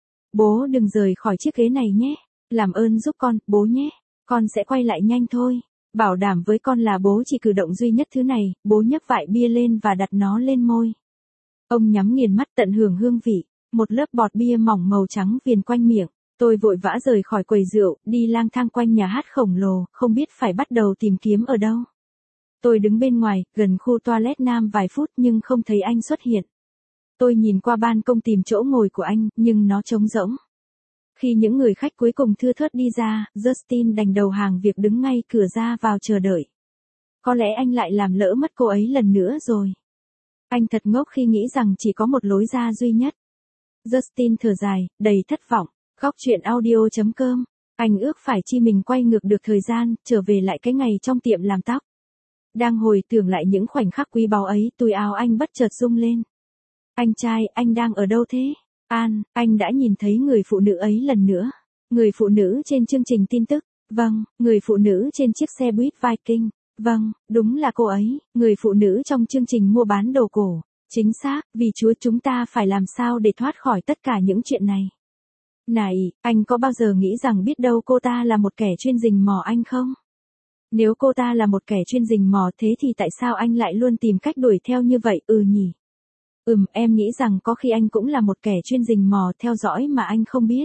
Bố đừng rời khỏi chiếc ghế này nhé. Làm ơn giúp con, bố nhé. Con sẽ quay lại nhanh thôi. Bảo đảm với con là bố chỉ cử động duy nhất thứ này. Bố nhấc vại bia lên và đặt nó lên môi. Ông nhắm nghiền mắt tận hưởng hương vị. Một lớp bọt bia mỏng màu trắng viền quanh miệng. Tôi vội vã rời khỏi quầy rượu, đi lang thang quanh nhà hát khổng lồ, không biết phải bắt đầu tìm kiếm ở đâu. Tôi đứng bên ngoài, gần khu toilet nam vài phút nhưng không thấy anh xuất hiện. Tôi nhìn qua ban công tìm chỗ ngồi của anh, nhưng nó trống rỗng. Khi những người khách cuối cùng thưa thớt đi ra, Justin đành đầu hàng việc đứng ngay cửa ra vào chờ đợi. Có lẽ anh lại làm lỡ mất cô ấy lần nữa rồi. Anh thật ngốc khi nghĩ rằng chỉ có một lối ra duy nhất. Justin thở dài, đầy thất vọng. Góc truyện audio.com. Anh ước phải chi mình quay ngược được thời gian, trở về lại cái ngày trong tiệm làm tóc. Đang hồi tưởng lại những khoảnh khắc quý báu ấy, túi áo anh bất chợt rung lên. Anh trai, anh đang ở đâu thế? An, anh đã nhìn thấy người phụ nữ ấy lần nữa. Người phụ nữ trên chương trình tin tức. Vâng, người phụ nữ trên chiếc xe buýt Viking. Vâng, đúng là cô ấy, người phụ nữ trong chương trình mua bán đồ cổ. Chính xác, vì Chúa chúng ta phải làm sao để thoát khỏi tất cả những chuyện này. Này, anh có bao giờ nghĩ rằng biết đâu cô ta là một kẻ chuyên rình mò anh không? Nếu cô ta là một kẻ chuyên rình mò thế thì tại sao anh lại luôn tìm cách đuổi theo như vậy, nhỉ? Em nghĩ rằng có khi anh cũng là một kẻ chuyên rình mò theo dõi mà anh không biết.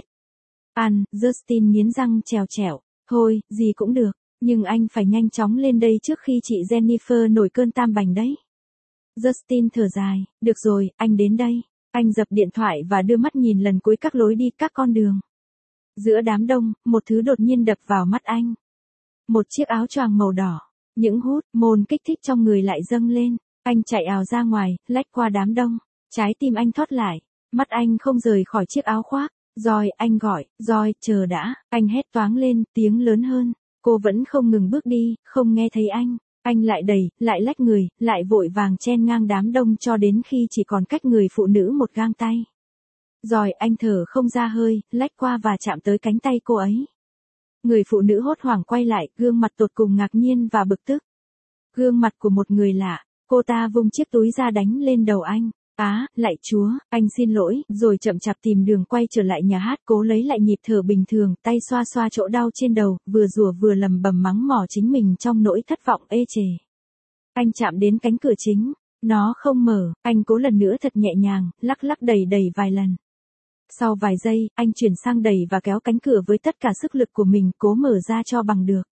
Justin nghiến răng trèo trẹo. Thôi, gì cũng được, nhưng anh phải nhanh chóng lên đây trước khi chị Jennifer nổi cơn tam bành đấy. Justin thở dài, được rồi, anh đến đây. Anh dập điện thoại và đưa mắt nhìn lần cuối các lối đi, các con đường. Giữa đám đông, một thứ đột nhiên đập vào mắt anh. Một chiếc áo choàng màu đỏ. Những hút, môn kích thích trong người lại dâng lên. Anh chạy ào ra ngoài, lách qua đám đông. Trái tim anh thót lại. Mắt anh không rời khỏi chiếc áo khoác. Rồi, anh gọi, rồi, chờ đã. Anh hét toáng lên, tiếng lớn hơn. Cô vẫn không ngừng bước đi, không nghe thấy anh. Anh lại đẩy, lại lách người, lại vội vàng chen ngang đám đông cho đến khi chỉ còn cách người phụ nữ một gang tay. Rồi anh thở không ra hơi, lách qua và chạm tới cánh tay cô ấy. Người phụ nữ hốt hoảng quay lại, gương mặt tột cùng ngạc nhiên và bực tức. Gương mặt của một người lạ, cô ta vung chiếc túi ra đánh lên đầu anh. Lạy Chúa, anh xin lỗi, rồi chậm chạp tìm đường quay trở lại nhà hát, cố lấy lại nhịp thở bình thường, tay xoa xoa chỗ đau trên đầu, vừa rủa vừa lầm bầm mắng mỏ chính mình trong nỗi thất vọng ê chề. Anh chạm đến cánh cửa chính, nó không mở, anh cố lần nữa thật nhẹ nhàng, lắc lắc đẩy đẩy vài lần. Sau vài giây, anh chuyển sang đẩy và kéo cánh cửa với tất cả sức lực của mình, cố mở ra cho bằng được.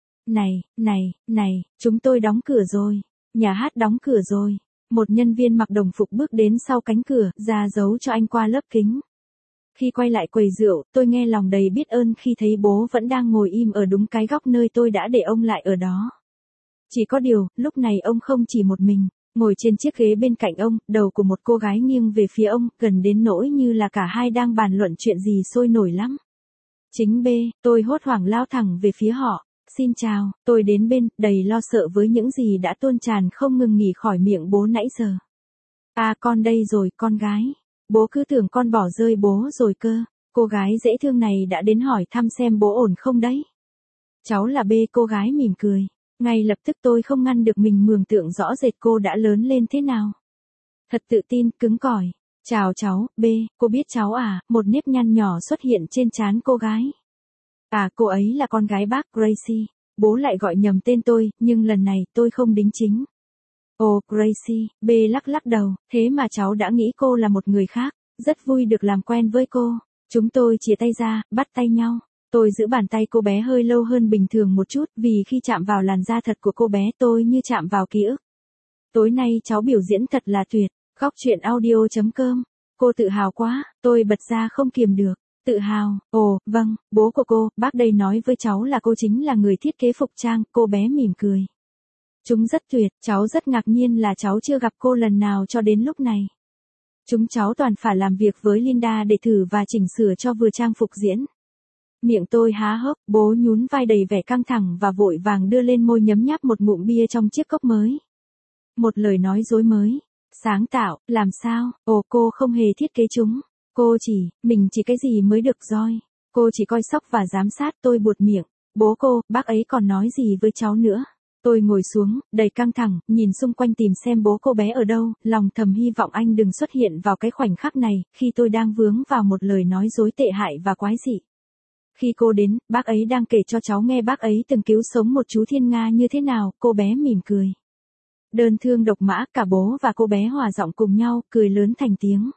Này, chúng tôi đóng cửa rồi, nhà hát đóng cửa rồi. Một nhân viên mặc đồng phục bước đến sau cánh cửa, ra dấu cho anh qua lớp kính. Khi quay lại quầy rượu, tôi nghe lòng đầy biết ơn khi thấy bố vẫn đang ngồi im ở đúng cái góc nơi tôi đã để ông lại ở đó. Chỉ có điều, lúc này ông không chỉ một mình, ngồi trên chiếc ghế bên cạnh ông, đầu của một cô gái nghiêng về phía ông, gần đến nỗi như là cả hai đang bàn luận chuyện gì sôi nổi lắm. Chính B, tôi hốt hoảng lao thẳng về phía họ. Xin chào, tôi đến bên, đầy lo sợ với những gì đã tuôn tràn không ngừng nghỉ khỏi miệng bố nãy giờ. Con đây rồi, con gái. Bố cứ tưởng con bỏ rơi bố rồi cơ. Cô gái dễ thương này đã đến hỏi thăm xem bố ổn không đấy. Cháu là B, cô gái mỉm cười. Ngay lập tức tôi không ngăn được mình mường tượng rõ rệt cô đã lớn lên thế nào. Thật tự tin, cứng cỏi. Chào cháu, B, cô biết cháu à, một nếp nhăn nhỏ xuất hiện trên trán cô gái. Cô ấy là con gái bác Gracie. Bố lại gọi nhầm tên tôi, nhưng lần này tôi không đính chính. Ồ, Gracie, B lắc lắc đầu, thế mà cháu đã nghĩ cô là một người khác. Rất vui được làm quen với cô. Chúng tôi chia tay ra, bắt tay nhau. Tôi giữ bàn tay cô bé hơi lâu hơn bình thường một chút, vì khi chạm vào làn da thật của cô bé tôi như chạm vào ký ức. Tối nay cháu biểu diễn thật là tuyệt. Góc truyện audio.com. Cô tự hào quá, tôi bật ra không kiềm được. Tự hào, vâng, bố của cô, bác đây nói với cháu là cô chính là người thiết kế phục trang, cô bé mỉm cười. Chúng rất tuyệt, cháu rất ngạc nhiên là cháu chưa gặp cô lần nào cho đến lúc này. Chúng cháu toàn phải làm việc với Linda để thử và chỉnh sửa cho vừa trang phục diễn. Miệng tôi há hốc, bố nhún vai đầy vẻ căng thẳng và vội vàng đưa lên môi nhấm nháp một ngụm bia trong chiếc cốc mới. Một lời nói dối mới. Sáng tạo, làm sao? Ồ, cô không hề thiết kế chúng. Mình chỉ cái gì mới được roi. Cô chỉ coi sóc và giám sát. Tôi buột miệng. Bố cô, bác ấy còn nói gì với cháu nữa? Tôi ngồi xuống, đầy căng thẳng, nhìn xung quanh tìm xem bố cô bé ở đâu, lòng thầm hy vọng anh đừng xuất hiện vào cái khoảnh khắc này, khi tôi đang vướng vào một lời nói dối tệ hại và quái dị. Khi cô đến, bác ấy đang kể cho cháu nghe bác ấy từng cứu sống một chú thiên nga như thế nào, cô bé mỉm cười. Đơn thương độc mã, cả bố và cô bé hòa giọng cùng nhau, cười lớn thành tiếng.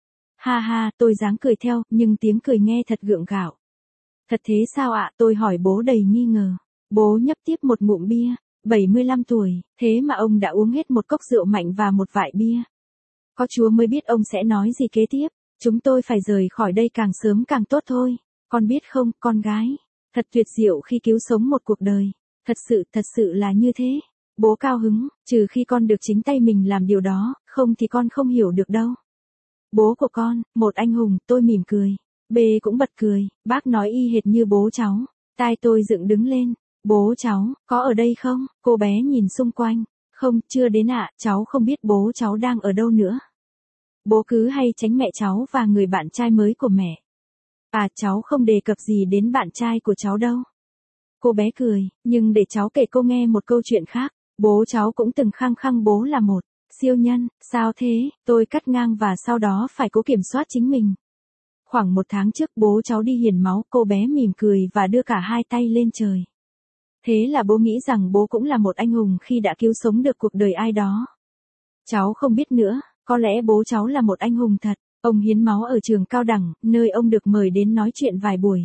Ha ha, tôi dáng cười theo, nhưng tiếng cười nghe thật gượng gạo. Thật thế sao ạ? Tôi hỏi bố đầy nghi ngờ. Bố nhấp tiếp một ngụm bia. 75 tuổi, thế mà ông đã uống hết một cốc rượu mạnh và một vại bia. Có Chúa mới biết ông sẽ nói gì kế tiếp. Chúng tôi phải rời khỏi đây càng sớm càng tốt thôi. Con biết không, con gái, thật tuyệt diệu khi cứu sống một cuộc đời. Thật sự là như thế. Bố cao hứng, trừ khi con được chính tay mình làm điều đó, không thì con không hiểu được đâu. Bố của con, một anh hùng, tôi mỉm cười. B cũng bật cười, bác nói y hệt như bố cháu. Tai tôi dựng đứng lên. Bố cháu, có ở đây không? Cô bé nhìn xung quanh. Không, chưa đến ạ, cháu không biết bố cháu đang ở đâu nữa. Bố cứ hay tránh mẹ cháu và người bạn trai mới của mẹ. À, cháu không đề cập gì đến bạn trai của cháu đâu. Cô bé cười, nhưng để cháu kể cô nghe một câu chuyện khác. Bố cháu cũng từng khăng khăng bố là một siêu nhân. Sao thế? Tôi cắt ngang và sau đó phải cố kiểm soát chính mình. Khoảng 1 tháng trước bố cháu đi hiến máu, cô bé mỉm cười và đưa cả hai tay lên trời. Thế là bố nghĩ rằng bố cũng là một anh hùng khi đã cứu sống được cuộc đời ai đó. Cháu không biết nữa, có lẽ bố cháu là một anh hùng thật. Ông hiến máu ở trường cao đẳng, nơi ông được mời đến nói chuyện vài buổi.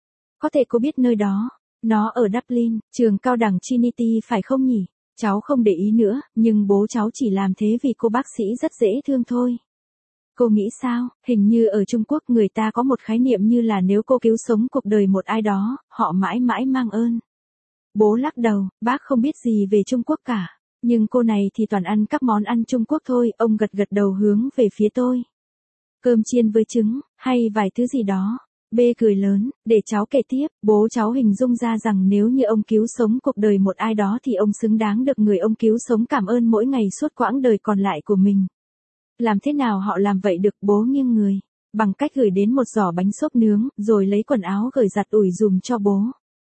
Có thể cô biết nơi đó. Nó ở Dublin, trường cao đẳng Trinity phải không nhỉ? Cháu không để ý nữa, nhưng bố cháu chỉ làm thế vì cô bác sĩ rất dễ thương thôi. Cô nghĩ sao? Hình như ở Trung Quốc người ta có một khái niệm như là nếu cô cứu sống cuộc đời một ai đó, họ mãi mãi mang ơn. Bố lắc đầu, bác không biết gì về Trung Quốc cả. Nhưng cô này thì toàn ăn các món ăn Trung Quốc thôi, ông gật gật đầu hướng về phía tôi. Cơm chiên với trứng, hay vài thứ gì đó. B cười lớn, để cháu kể tiếp, bố cháu hình dung ra rằng nếu như ông cứu sống cuộc đời một ai đó thì ông xứng đáng được người ông cứu sống cảm ơn mỗi ngày suốt quãng đời còn lại của mình. Làm thế nào họ làm vậy được? Bố nghiêng người, bằng cách gửi đến một giỏ bánh xốp nướng, rồi lấy quần áo gửi giặt ủi dùm cho bố.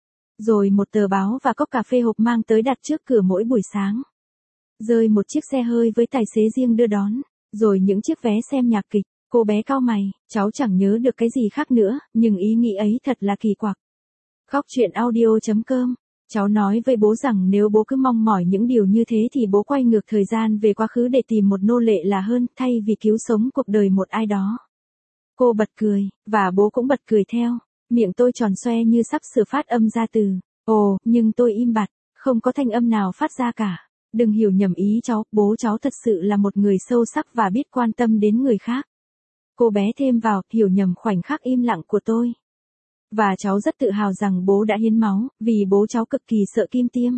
Rồi một tờ báo và cốc cà phê hộp mang tới đặt trước cửa mỗi buổi sáng. Rơi một chiếc xe hơi với tài xế riêng đưa đón, rồi những chiếc vé xem nhạc kịch. Cô bé cau mày, cháu chẳng nhớ được cái gì khác nữa, nhưng ý nghĩ ấy thật là kỳ quặc. Góc chuyện audio.com. Cháu nói với bố rằng nếu bố cứ mong mỏi những điều như thế thì bố quay ngược thời gian về quá khứ để tìm một nô lệ là hơn, thay vì cứu sống cuộc đời một ai đó. Cô bật cười, và bố cũng bật cười theo. Miệng tôi tròn xoe như sắp sửa phát âm ra từ. Ồ, nhưng tôi im bặt, không có thanh âm nào phát ra cả. Đừng hiểu nhầm ý cháu, bố cháu thật sự là một người sâu sắc và biết quan tâm đến người khác. Cô bé thêm vào, hiểu nhầm khoảnh khắc im lặng của tôi. Và cháu rất tự hào rằng bố đã hiến máu, vì bố cháu cực kỳ sợ kim tiêm.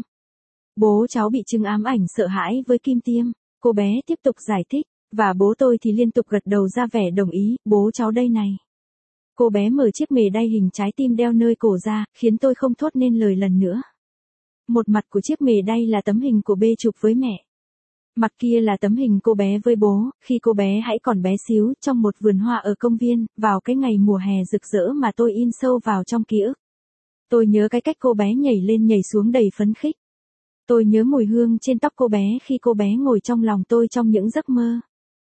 Bố cháu bị chứng ám ảnh sợ hãi với kim tiêm. Cô bé tiếp tục giải thích, và bố tôi thì liên tục gật đầu ra vẻ đồng ý, bố cháu đây này. Cô bé mở chiếc mề đay hình trái tim đeo nơi cổ ra, khiến tôi không thốt nên lời lần nữa. Một mặt của chiếc mề đay là tấm hình của B chụp với mẹ. Mặt kia là tấm hình cô bé với bố, khi cô bé hãy còn bé xíu, trong một vườn hoa ở công viên, vào cái ngày mùa hè rực rỡ mà tôi in sâu vào trong ký ức. Tôi nhớ cái cách cô bé nhảy lên nhảy xuống đầy phấn khích. Tôi nhớ mùi hương trên tóc cô bé khi cô bé ngồi trong lòng tôi trong những giấc mơ.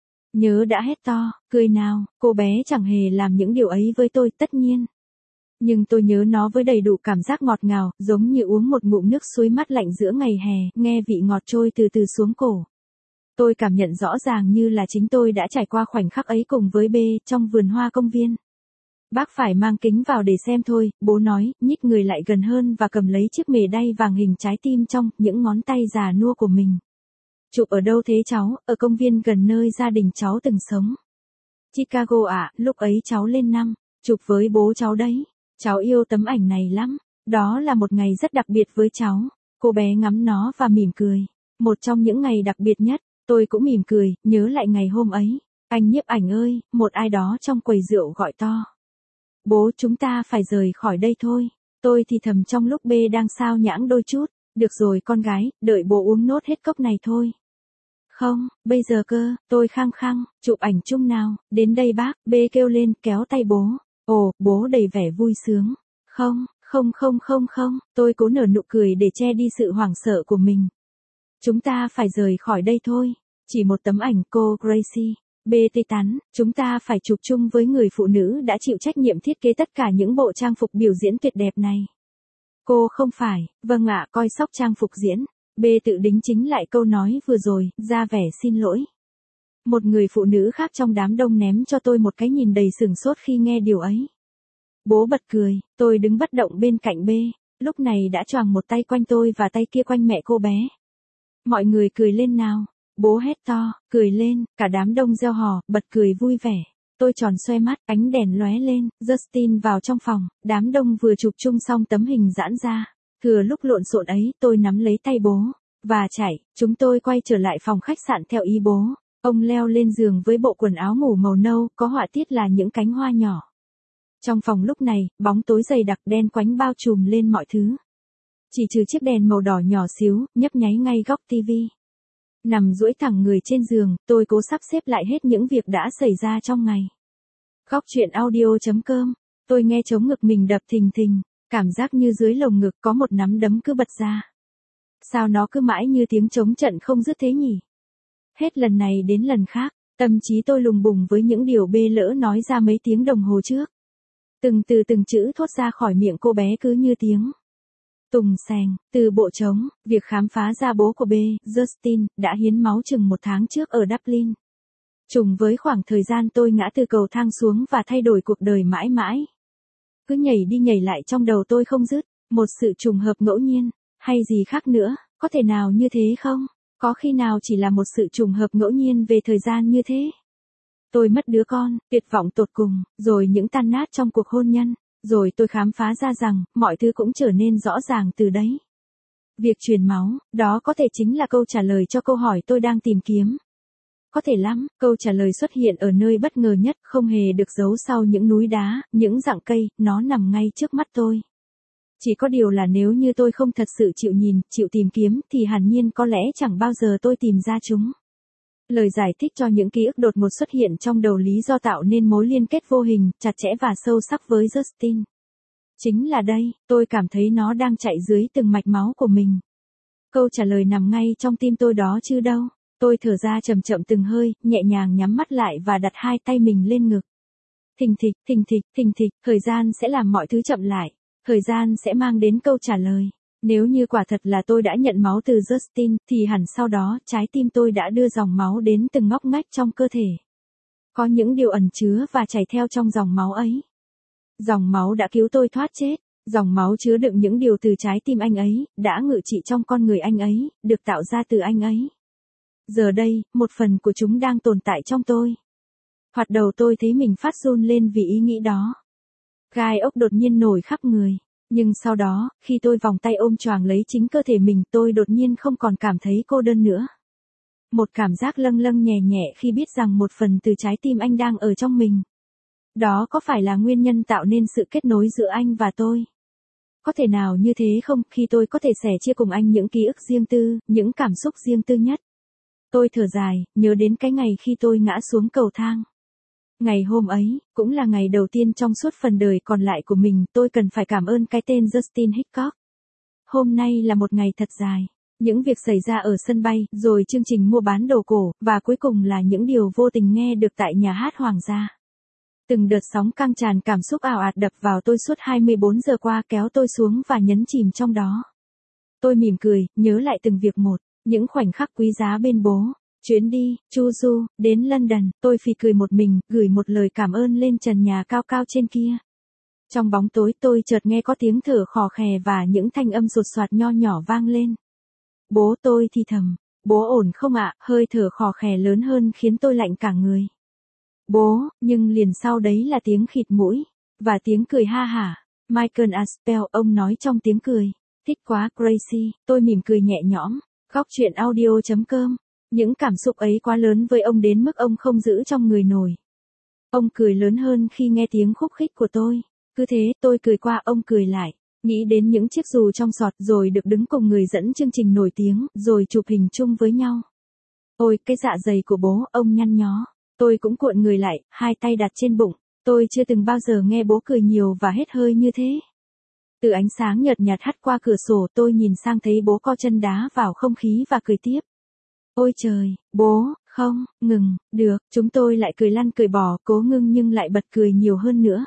Nhớ đã hét to, cười nào, cô bé chẳng hề làm những điều ấy với tôi, tất nhiên. Nhưng tôi nhớ nó với đầy đủ cảm giác ngọt ngào, giống như uống một ngụm nước suối mát lạnh giữa ngày hè, nghe vị ngọt trôi từ từ xuống cổ. Tôi cảm nhận rõ ràng như là chính tôi đã trải qua khoảnh khắc ấy cùng với B, trong vườn hoa công viên. Bác phải mang kính vào để xem thôi, bố nói, nhích người lại gần hơn và cầm lấy chiếc mề đay vàng hình trái tim trong những ngón tay già nua của mình. Chụp ở đâu thế cháu? Ở công viên gần nơi gia đình cháu từng sống. Chicago ạ, lúc ấy cháu lên 5, chụp với bố cháu đấy. Cháu yêu tấm ảnh này lắm. Đó là một ngày rất đặc biệt với cháu. Cô bé ngắm nó và mỉm cười. Một trong những ngày đặc biệt nhất, tôi cũng mỉm cười, nhớ lại ngày hôm ấy. Anh Nhiếp Ảnh ơi, một ai đó trong quầy rượu gọi to. Bố, chúng ta phải rời khỏi đây thôi. Tôi thì thầm trong lúc B đang sao nhãng đôi chút. Được rồi con gái, đợi bố uống nốt hết cốc này thôi. Không, bây giờ cơ, tôi khăng khăng, chụp ảnh chung nào, đến đây bác, B kêu lên, kéo tay bố. Ồ, bố đầy vẻ vui sướng. Không, tôi cố nở nụ cười để che đi sự hoảng sợ của mình. Chúng ta phải rời khỏi đây thôi. Chỉ một tấm ảnh cô Gracie. B tê tắn, chúng ta phải chụp chung với người phụ nữ đã chịu trách nhiệm thiết kế tất cả những bộ trang phục biểu diễn tuyệt đẹp này. Cô không phải, vâng ạ, coi sóc trang phục diễn. B tự đính chính lại câu nói vừa rồi, ra vẻ xin lỗi. Một người phụ nữ khác trong đám đông ném cho tôi một cái nhìn đầy sửng sốt khi nghe điều ấy. Bố bật cười, tôi đứng bất động bên cạnh B, lúc này đã choàng một tay quanh tôi và tay kia quanh mẹ cô bé. Mọi người cười lên nào. Bố hét to, cười lên, cả đám đông reo hò, bật cười vui vẻ. Tôi tròn xoe mắt, ánh đèn lóe lên, Justin vào trong phòng, đám đông vừa chụp chung xong tấm hình giãn ra. Thừa lúc lộn xộn ấy, tôi nắm lấy tay bố, và chạy, chúng tôi quay trở lại phòng khách sạn theo ý bố. Ông leo lên giường với bộ quần áo ngủ màu nâu, có họa tiết là những cánh hoa nhỏ. Trong phòng lúc này, bóng tối dày đặc đen quánh bao trùm lên mọi thứ. Chỉ trừ chiếc đèn màu đỏ nhỏ xíu, nhấp nháy ngay góc tivi. Nằm duỗi thẳng người trên giường, tôi cố sắp xếp lại hết những việc đã xảy ra trong ngày. Góc chuyện audio.com, tôi nghe trống ngực mình đập thình thình, cảm giác như dưới lồng ngực có một nắm đấm cứ bật ra. Sao nó cứ mãi như tiếng trống trận không dứt thế nhỉ? Hết lần này đến lần khác, tâm trí tôi lùng bùng với những điều B lỡ nói ra mấy tiếng đồng hồ trước. Từng chữ thốt ra khỏi miệng cô bé cứ như tiếng tùng sèng. Từ bộ trống, việc khám phá ra bố của B, Justin, đã hiến máu chừng 1 tháng trước ở Dublin. Trùng với khoảng thời gian tôi ngã từ cầu thang xuống và thay đổi cuộc đời mãi mãi. Cứ nhảy đi nhảy lại trong đầu tôi không dứt, một sự trùng hợp ngẫu nhiên, hay gì khác nữa, có thể nào như thế không? Có khi nào chỉ là một sự trùng hợp ngẫu nhiên về thời gian như thế? Tôi mất đứa con, tuyệt vọng tột cùng, rồi những tan nát trong cuộc hôn nhân. Rồi tôi khám phá ra rằng, mọi thứ cũng trở nên rõ ràng từ đấy. Việc truyền máu, đó có thể chính là câu trả lời cho câu hỏi tôi đang tìm kiếm. Có thể lắm, câu trả lời xuất hiện ở nơi bất ngờ nhất, không hề được giấu sau những núi đá, những rặng cây, nó nằm ngay trước mắt tôi. Chỉ có điều là nếu như tôi không thật sự chịu nhìn, chịu tìm kiếm, thì hẳn nhiên có lẽ chẳng bao giờ tôi tìm ra chúng. Lời giải thích cho những ký ức đột ngột xuất hiện trong đầu lý do tạo nên mối liên kết vô hình, chặt chẽ và sâu sắc với Justin. Chính là đây, tôi cảm thấy nó đang chạy dưới từng mạch máu của mình. Câu trả lời nằm ngay trong tim tôi đó chứ đâu. Tôi thở ra chậm chậm từng hơi, nhẹ nhàng nhắm mắt lại và đặt hai tay mình lên ngực. Thình thịch, thời gian sẽ làm mọi thứ chậm lại. Thời gian sẽ mang đến câu trả lời. Nếu như quả thật là tôi đã nhận máu từ Justin, thì hẳn sau đó, trái tim tôi đã đưa dòng máu đến từng ngóc ngách trong cơ thể. Có những điều ẩn chứa và chảy theo trong dòng máu ấy. Dòng máu đã cứu tôi thoát chết. Dòng máu chứa đựng những điều từ trái tim anh ấy, đã ngự trị trong con người anh ấy, được tạo ra từ anh ấy. Giờ đây, một phần của chúng đang tồn tại trong tôi. Hoạt đầu tôi thấy mình phát run lên vì ý nghĩ đó. Gai ốc đột nhiên nổi khắp người. Nhưng sau đó, khi tôi vòng tay ôm choàng lấy chính cơ thể mình, tôi đột nhiên không còn cảm thấy cô đơn nữa. Một cảm giác lâng lâng nhẹ nhẹ khi biết rằng một phần từ trái tim anh đang ở trong mình. Đó có phải là nguyên nhân tạo nên sự kết nối giữa anh và tôi? Có thể nào như thế không, khi tôi có thể sẻ chia cùng anh những ký ức riêng tư, những cảm xúc riêng tư nhất? Tôi thở dài, nhớ đến cái ngày khi tôi ngã xuống cầu thang. Ngày hôm ấy, cũng là ngày đầu tiên trong suốt phần đời còn lại của mình, tôi cần phải cảm ơn cái tên Justin Hitchcock. Hôm nay là một ngày thật dài. Những việc xảy ra ở sân bay, rồi chương trình mua bán đồ cổ, và cuối cùng là những điều vô tình nghe được tại nhà hát Hoàng gia. Từng đợt sóng căng tràn cảm xúc ào ạt đập vào tôi suốt 24 giờ qua, kéo tôi xuống và nhấn chìm trong đó. Tôi mỉm cười, nhớ lại từng việc một, những khoảnh khắc quý giá bên bố. Chuyến đi, chu du, đến London, tôi phì cười một mình, gửi một lời cảm ơn lên trần nhà cao cao trên kia. Trong bóng tối tôi chợt nghe có tiếng thở khò khè và những thanh âm sột soạt nho nhỏ vang lên. Bố, tôi thì thầm, bố ổn không ạ? Hơi thở khò khè lớn hơn khiến tôi lạnh cả người. Bố, nhưng liền sau đấy là tiếng khịt mũi, và tiếng cười ha hả. Michael Aspel, ông nói trong tiếng cười. Thích quá, Gracie, tôi mỉm cười nhẹ nhõm. Góc chuyện audio.com. Những cảm xúc ấy quá lớn với ông đến mức ông không giữ trong người nổi. Ông cười lớn hơn khi nghe tiếng khúc khích của tôi. Cứ thế, tôi cười qua, ông cười lại. Nghĩ đến những chiếc dù trong giọt rồi được đứng cùng người dẫn chương trình nổi tiếng, rồi chụp hình chung với nhau. Ôi, cái dạ dày của bố, ông nhăn nhó. Tôi cũng cuộn người lại, hai tay đặt trên bụng. Tôi chưa từng bao giờ nghe bố cười nhiều và hết hơi như thế. Từ ánh sáng nhợt nhạt hắt qua cửa sổ, tôi nhìn sang thấy bố co chân đá vào không khí và cười tiếp. Ôi trời, bố, không, ngừng, được, chúng tôi lại cười lăn cười bò, cố ngưng nhưng lại bật cười nhiều hơn nữa.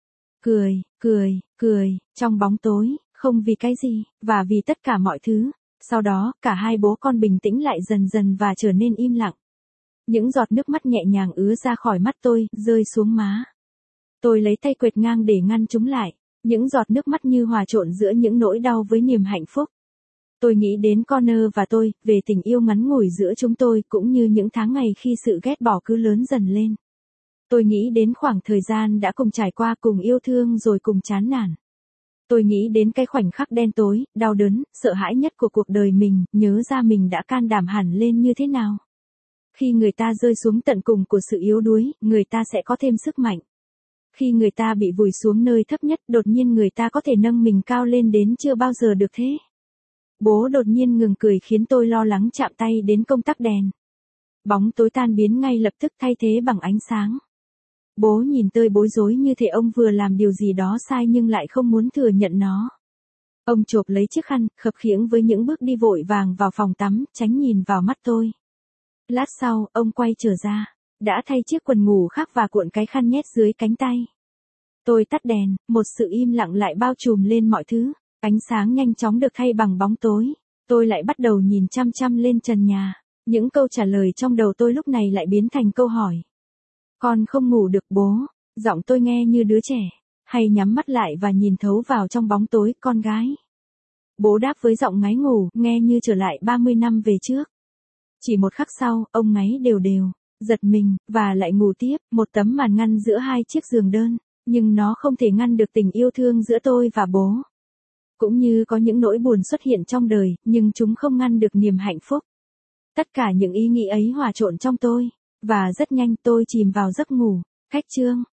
Cười, trong bóng tối, không vì cái gì, và vì tất cả mọi thứ. Sau đó, cả hai bố con bình tĩnh lại dần dần và trở nên im lặng. Những giọt nước mắt nhẹ nhàng ứa ra khỏi mắt tôi, rơi xuống má. Tôi lấy tay quệt ngang để ngăn chúng lại. Những giọt nước mắt như hòa trộn giữa những nỗi đau với niềm hạnh phúc. Tôi nghĩ đến Connor và tôi, về tình yêu ngắn ngủi giữa chúng tôi cũng như những tháng ngày khi sự ghét bỏ cứ lớn dần lên. Tôi nghĩ đến khoảng thời gian đã cùng trải qua, cùng yêu thương rồi cùng chán nản. Tôi nghĩ đến cái khoảnh khắc đen tối, đau đớn, sợ hãi nhất của cuộc đời mình, nhớ ra mình đã can đảm hẳn lên như thế nào. Khi người ta rơi xuống tận cùng của sự yếu đuối, người ta sẽ có thêm sức mạnh. Khi người ta bị vùi xuống nơi thấp nhất, đột nhiên người ta có thể nâng mình cao lên đến chưa bao giờ được thế. Bố đột nhiên ngừng cười khiến tôi lo lắng chạm tay đến công tắc đèn. Bóng tối tan biến ngay lập tức thay thế bằng ánh sáng. Bố nhìn tôi bối rối như thể ông vừa làm điều gì đó sai nhưng lại không muốn thừa nhận nó. Ông chộp lấy chiếc khăn, khập khiễng với những bước đi vội vàng vào phòng tắm, tránh nhìn vào mắt tôi. Lát sau, ông quay trở ra. Đã thay chiếc quần ngủ khác và cuộn cái khăn nhét dưới cánh tay. Tôi tắt đèn, một sự im lặng lại bao trùm lên mọi thứ. Ánh sáng nhanh chóng được thay bằng bóng tối. Tôi lại bắt đầu nhìn chăm chăm lên trần nhà. Những câu trả lời trong đầu tôi lúc này lại biến thành câu hỏi. Con không ngủ được bố. Giọng tôi nghe như đứa trẻ. Hay nhắm mắt lại và nhìn thấu vào trong bóng tối, con gái. Bố đáp với giọng ngáy ngủ, nghe như trở lại 30 năm về trước. Chỉ một khắc sau, ông ngáy đều đều. Giật mình, và lại ngủ tiếp, một tấm màn ngăn giữa hai chiếc giường đơn, nhưng nó không thể ngăn được tình yêu thương giữa tôi và bố. Cũng như có những nỗi buồn xuất hiện trong đời, nhưng chúng không ngăn được niềm hạnh phúc. Tất cả những ý nghĩ ấy hòa trộn trong tôi, và rất nhanh tôi chìm vào giấc ngủ. Khách chương.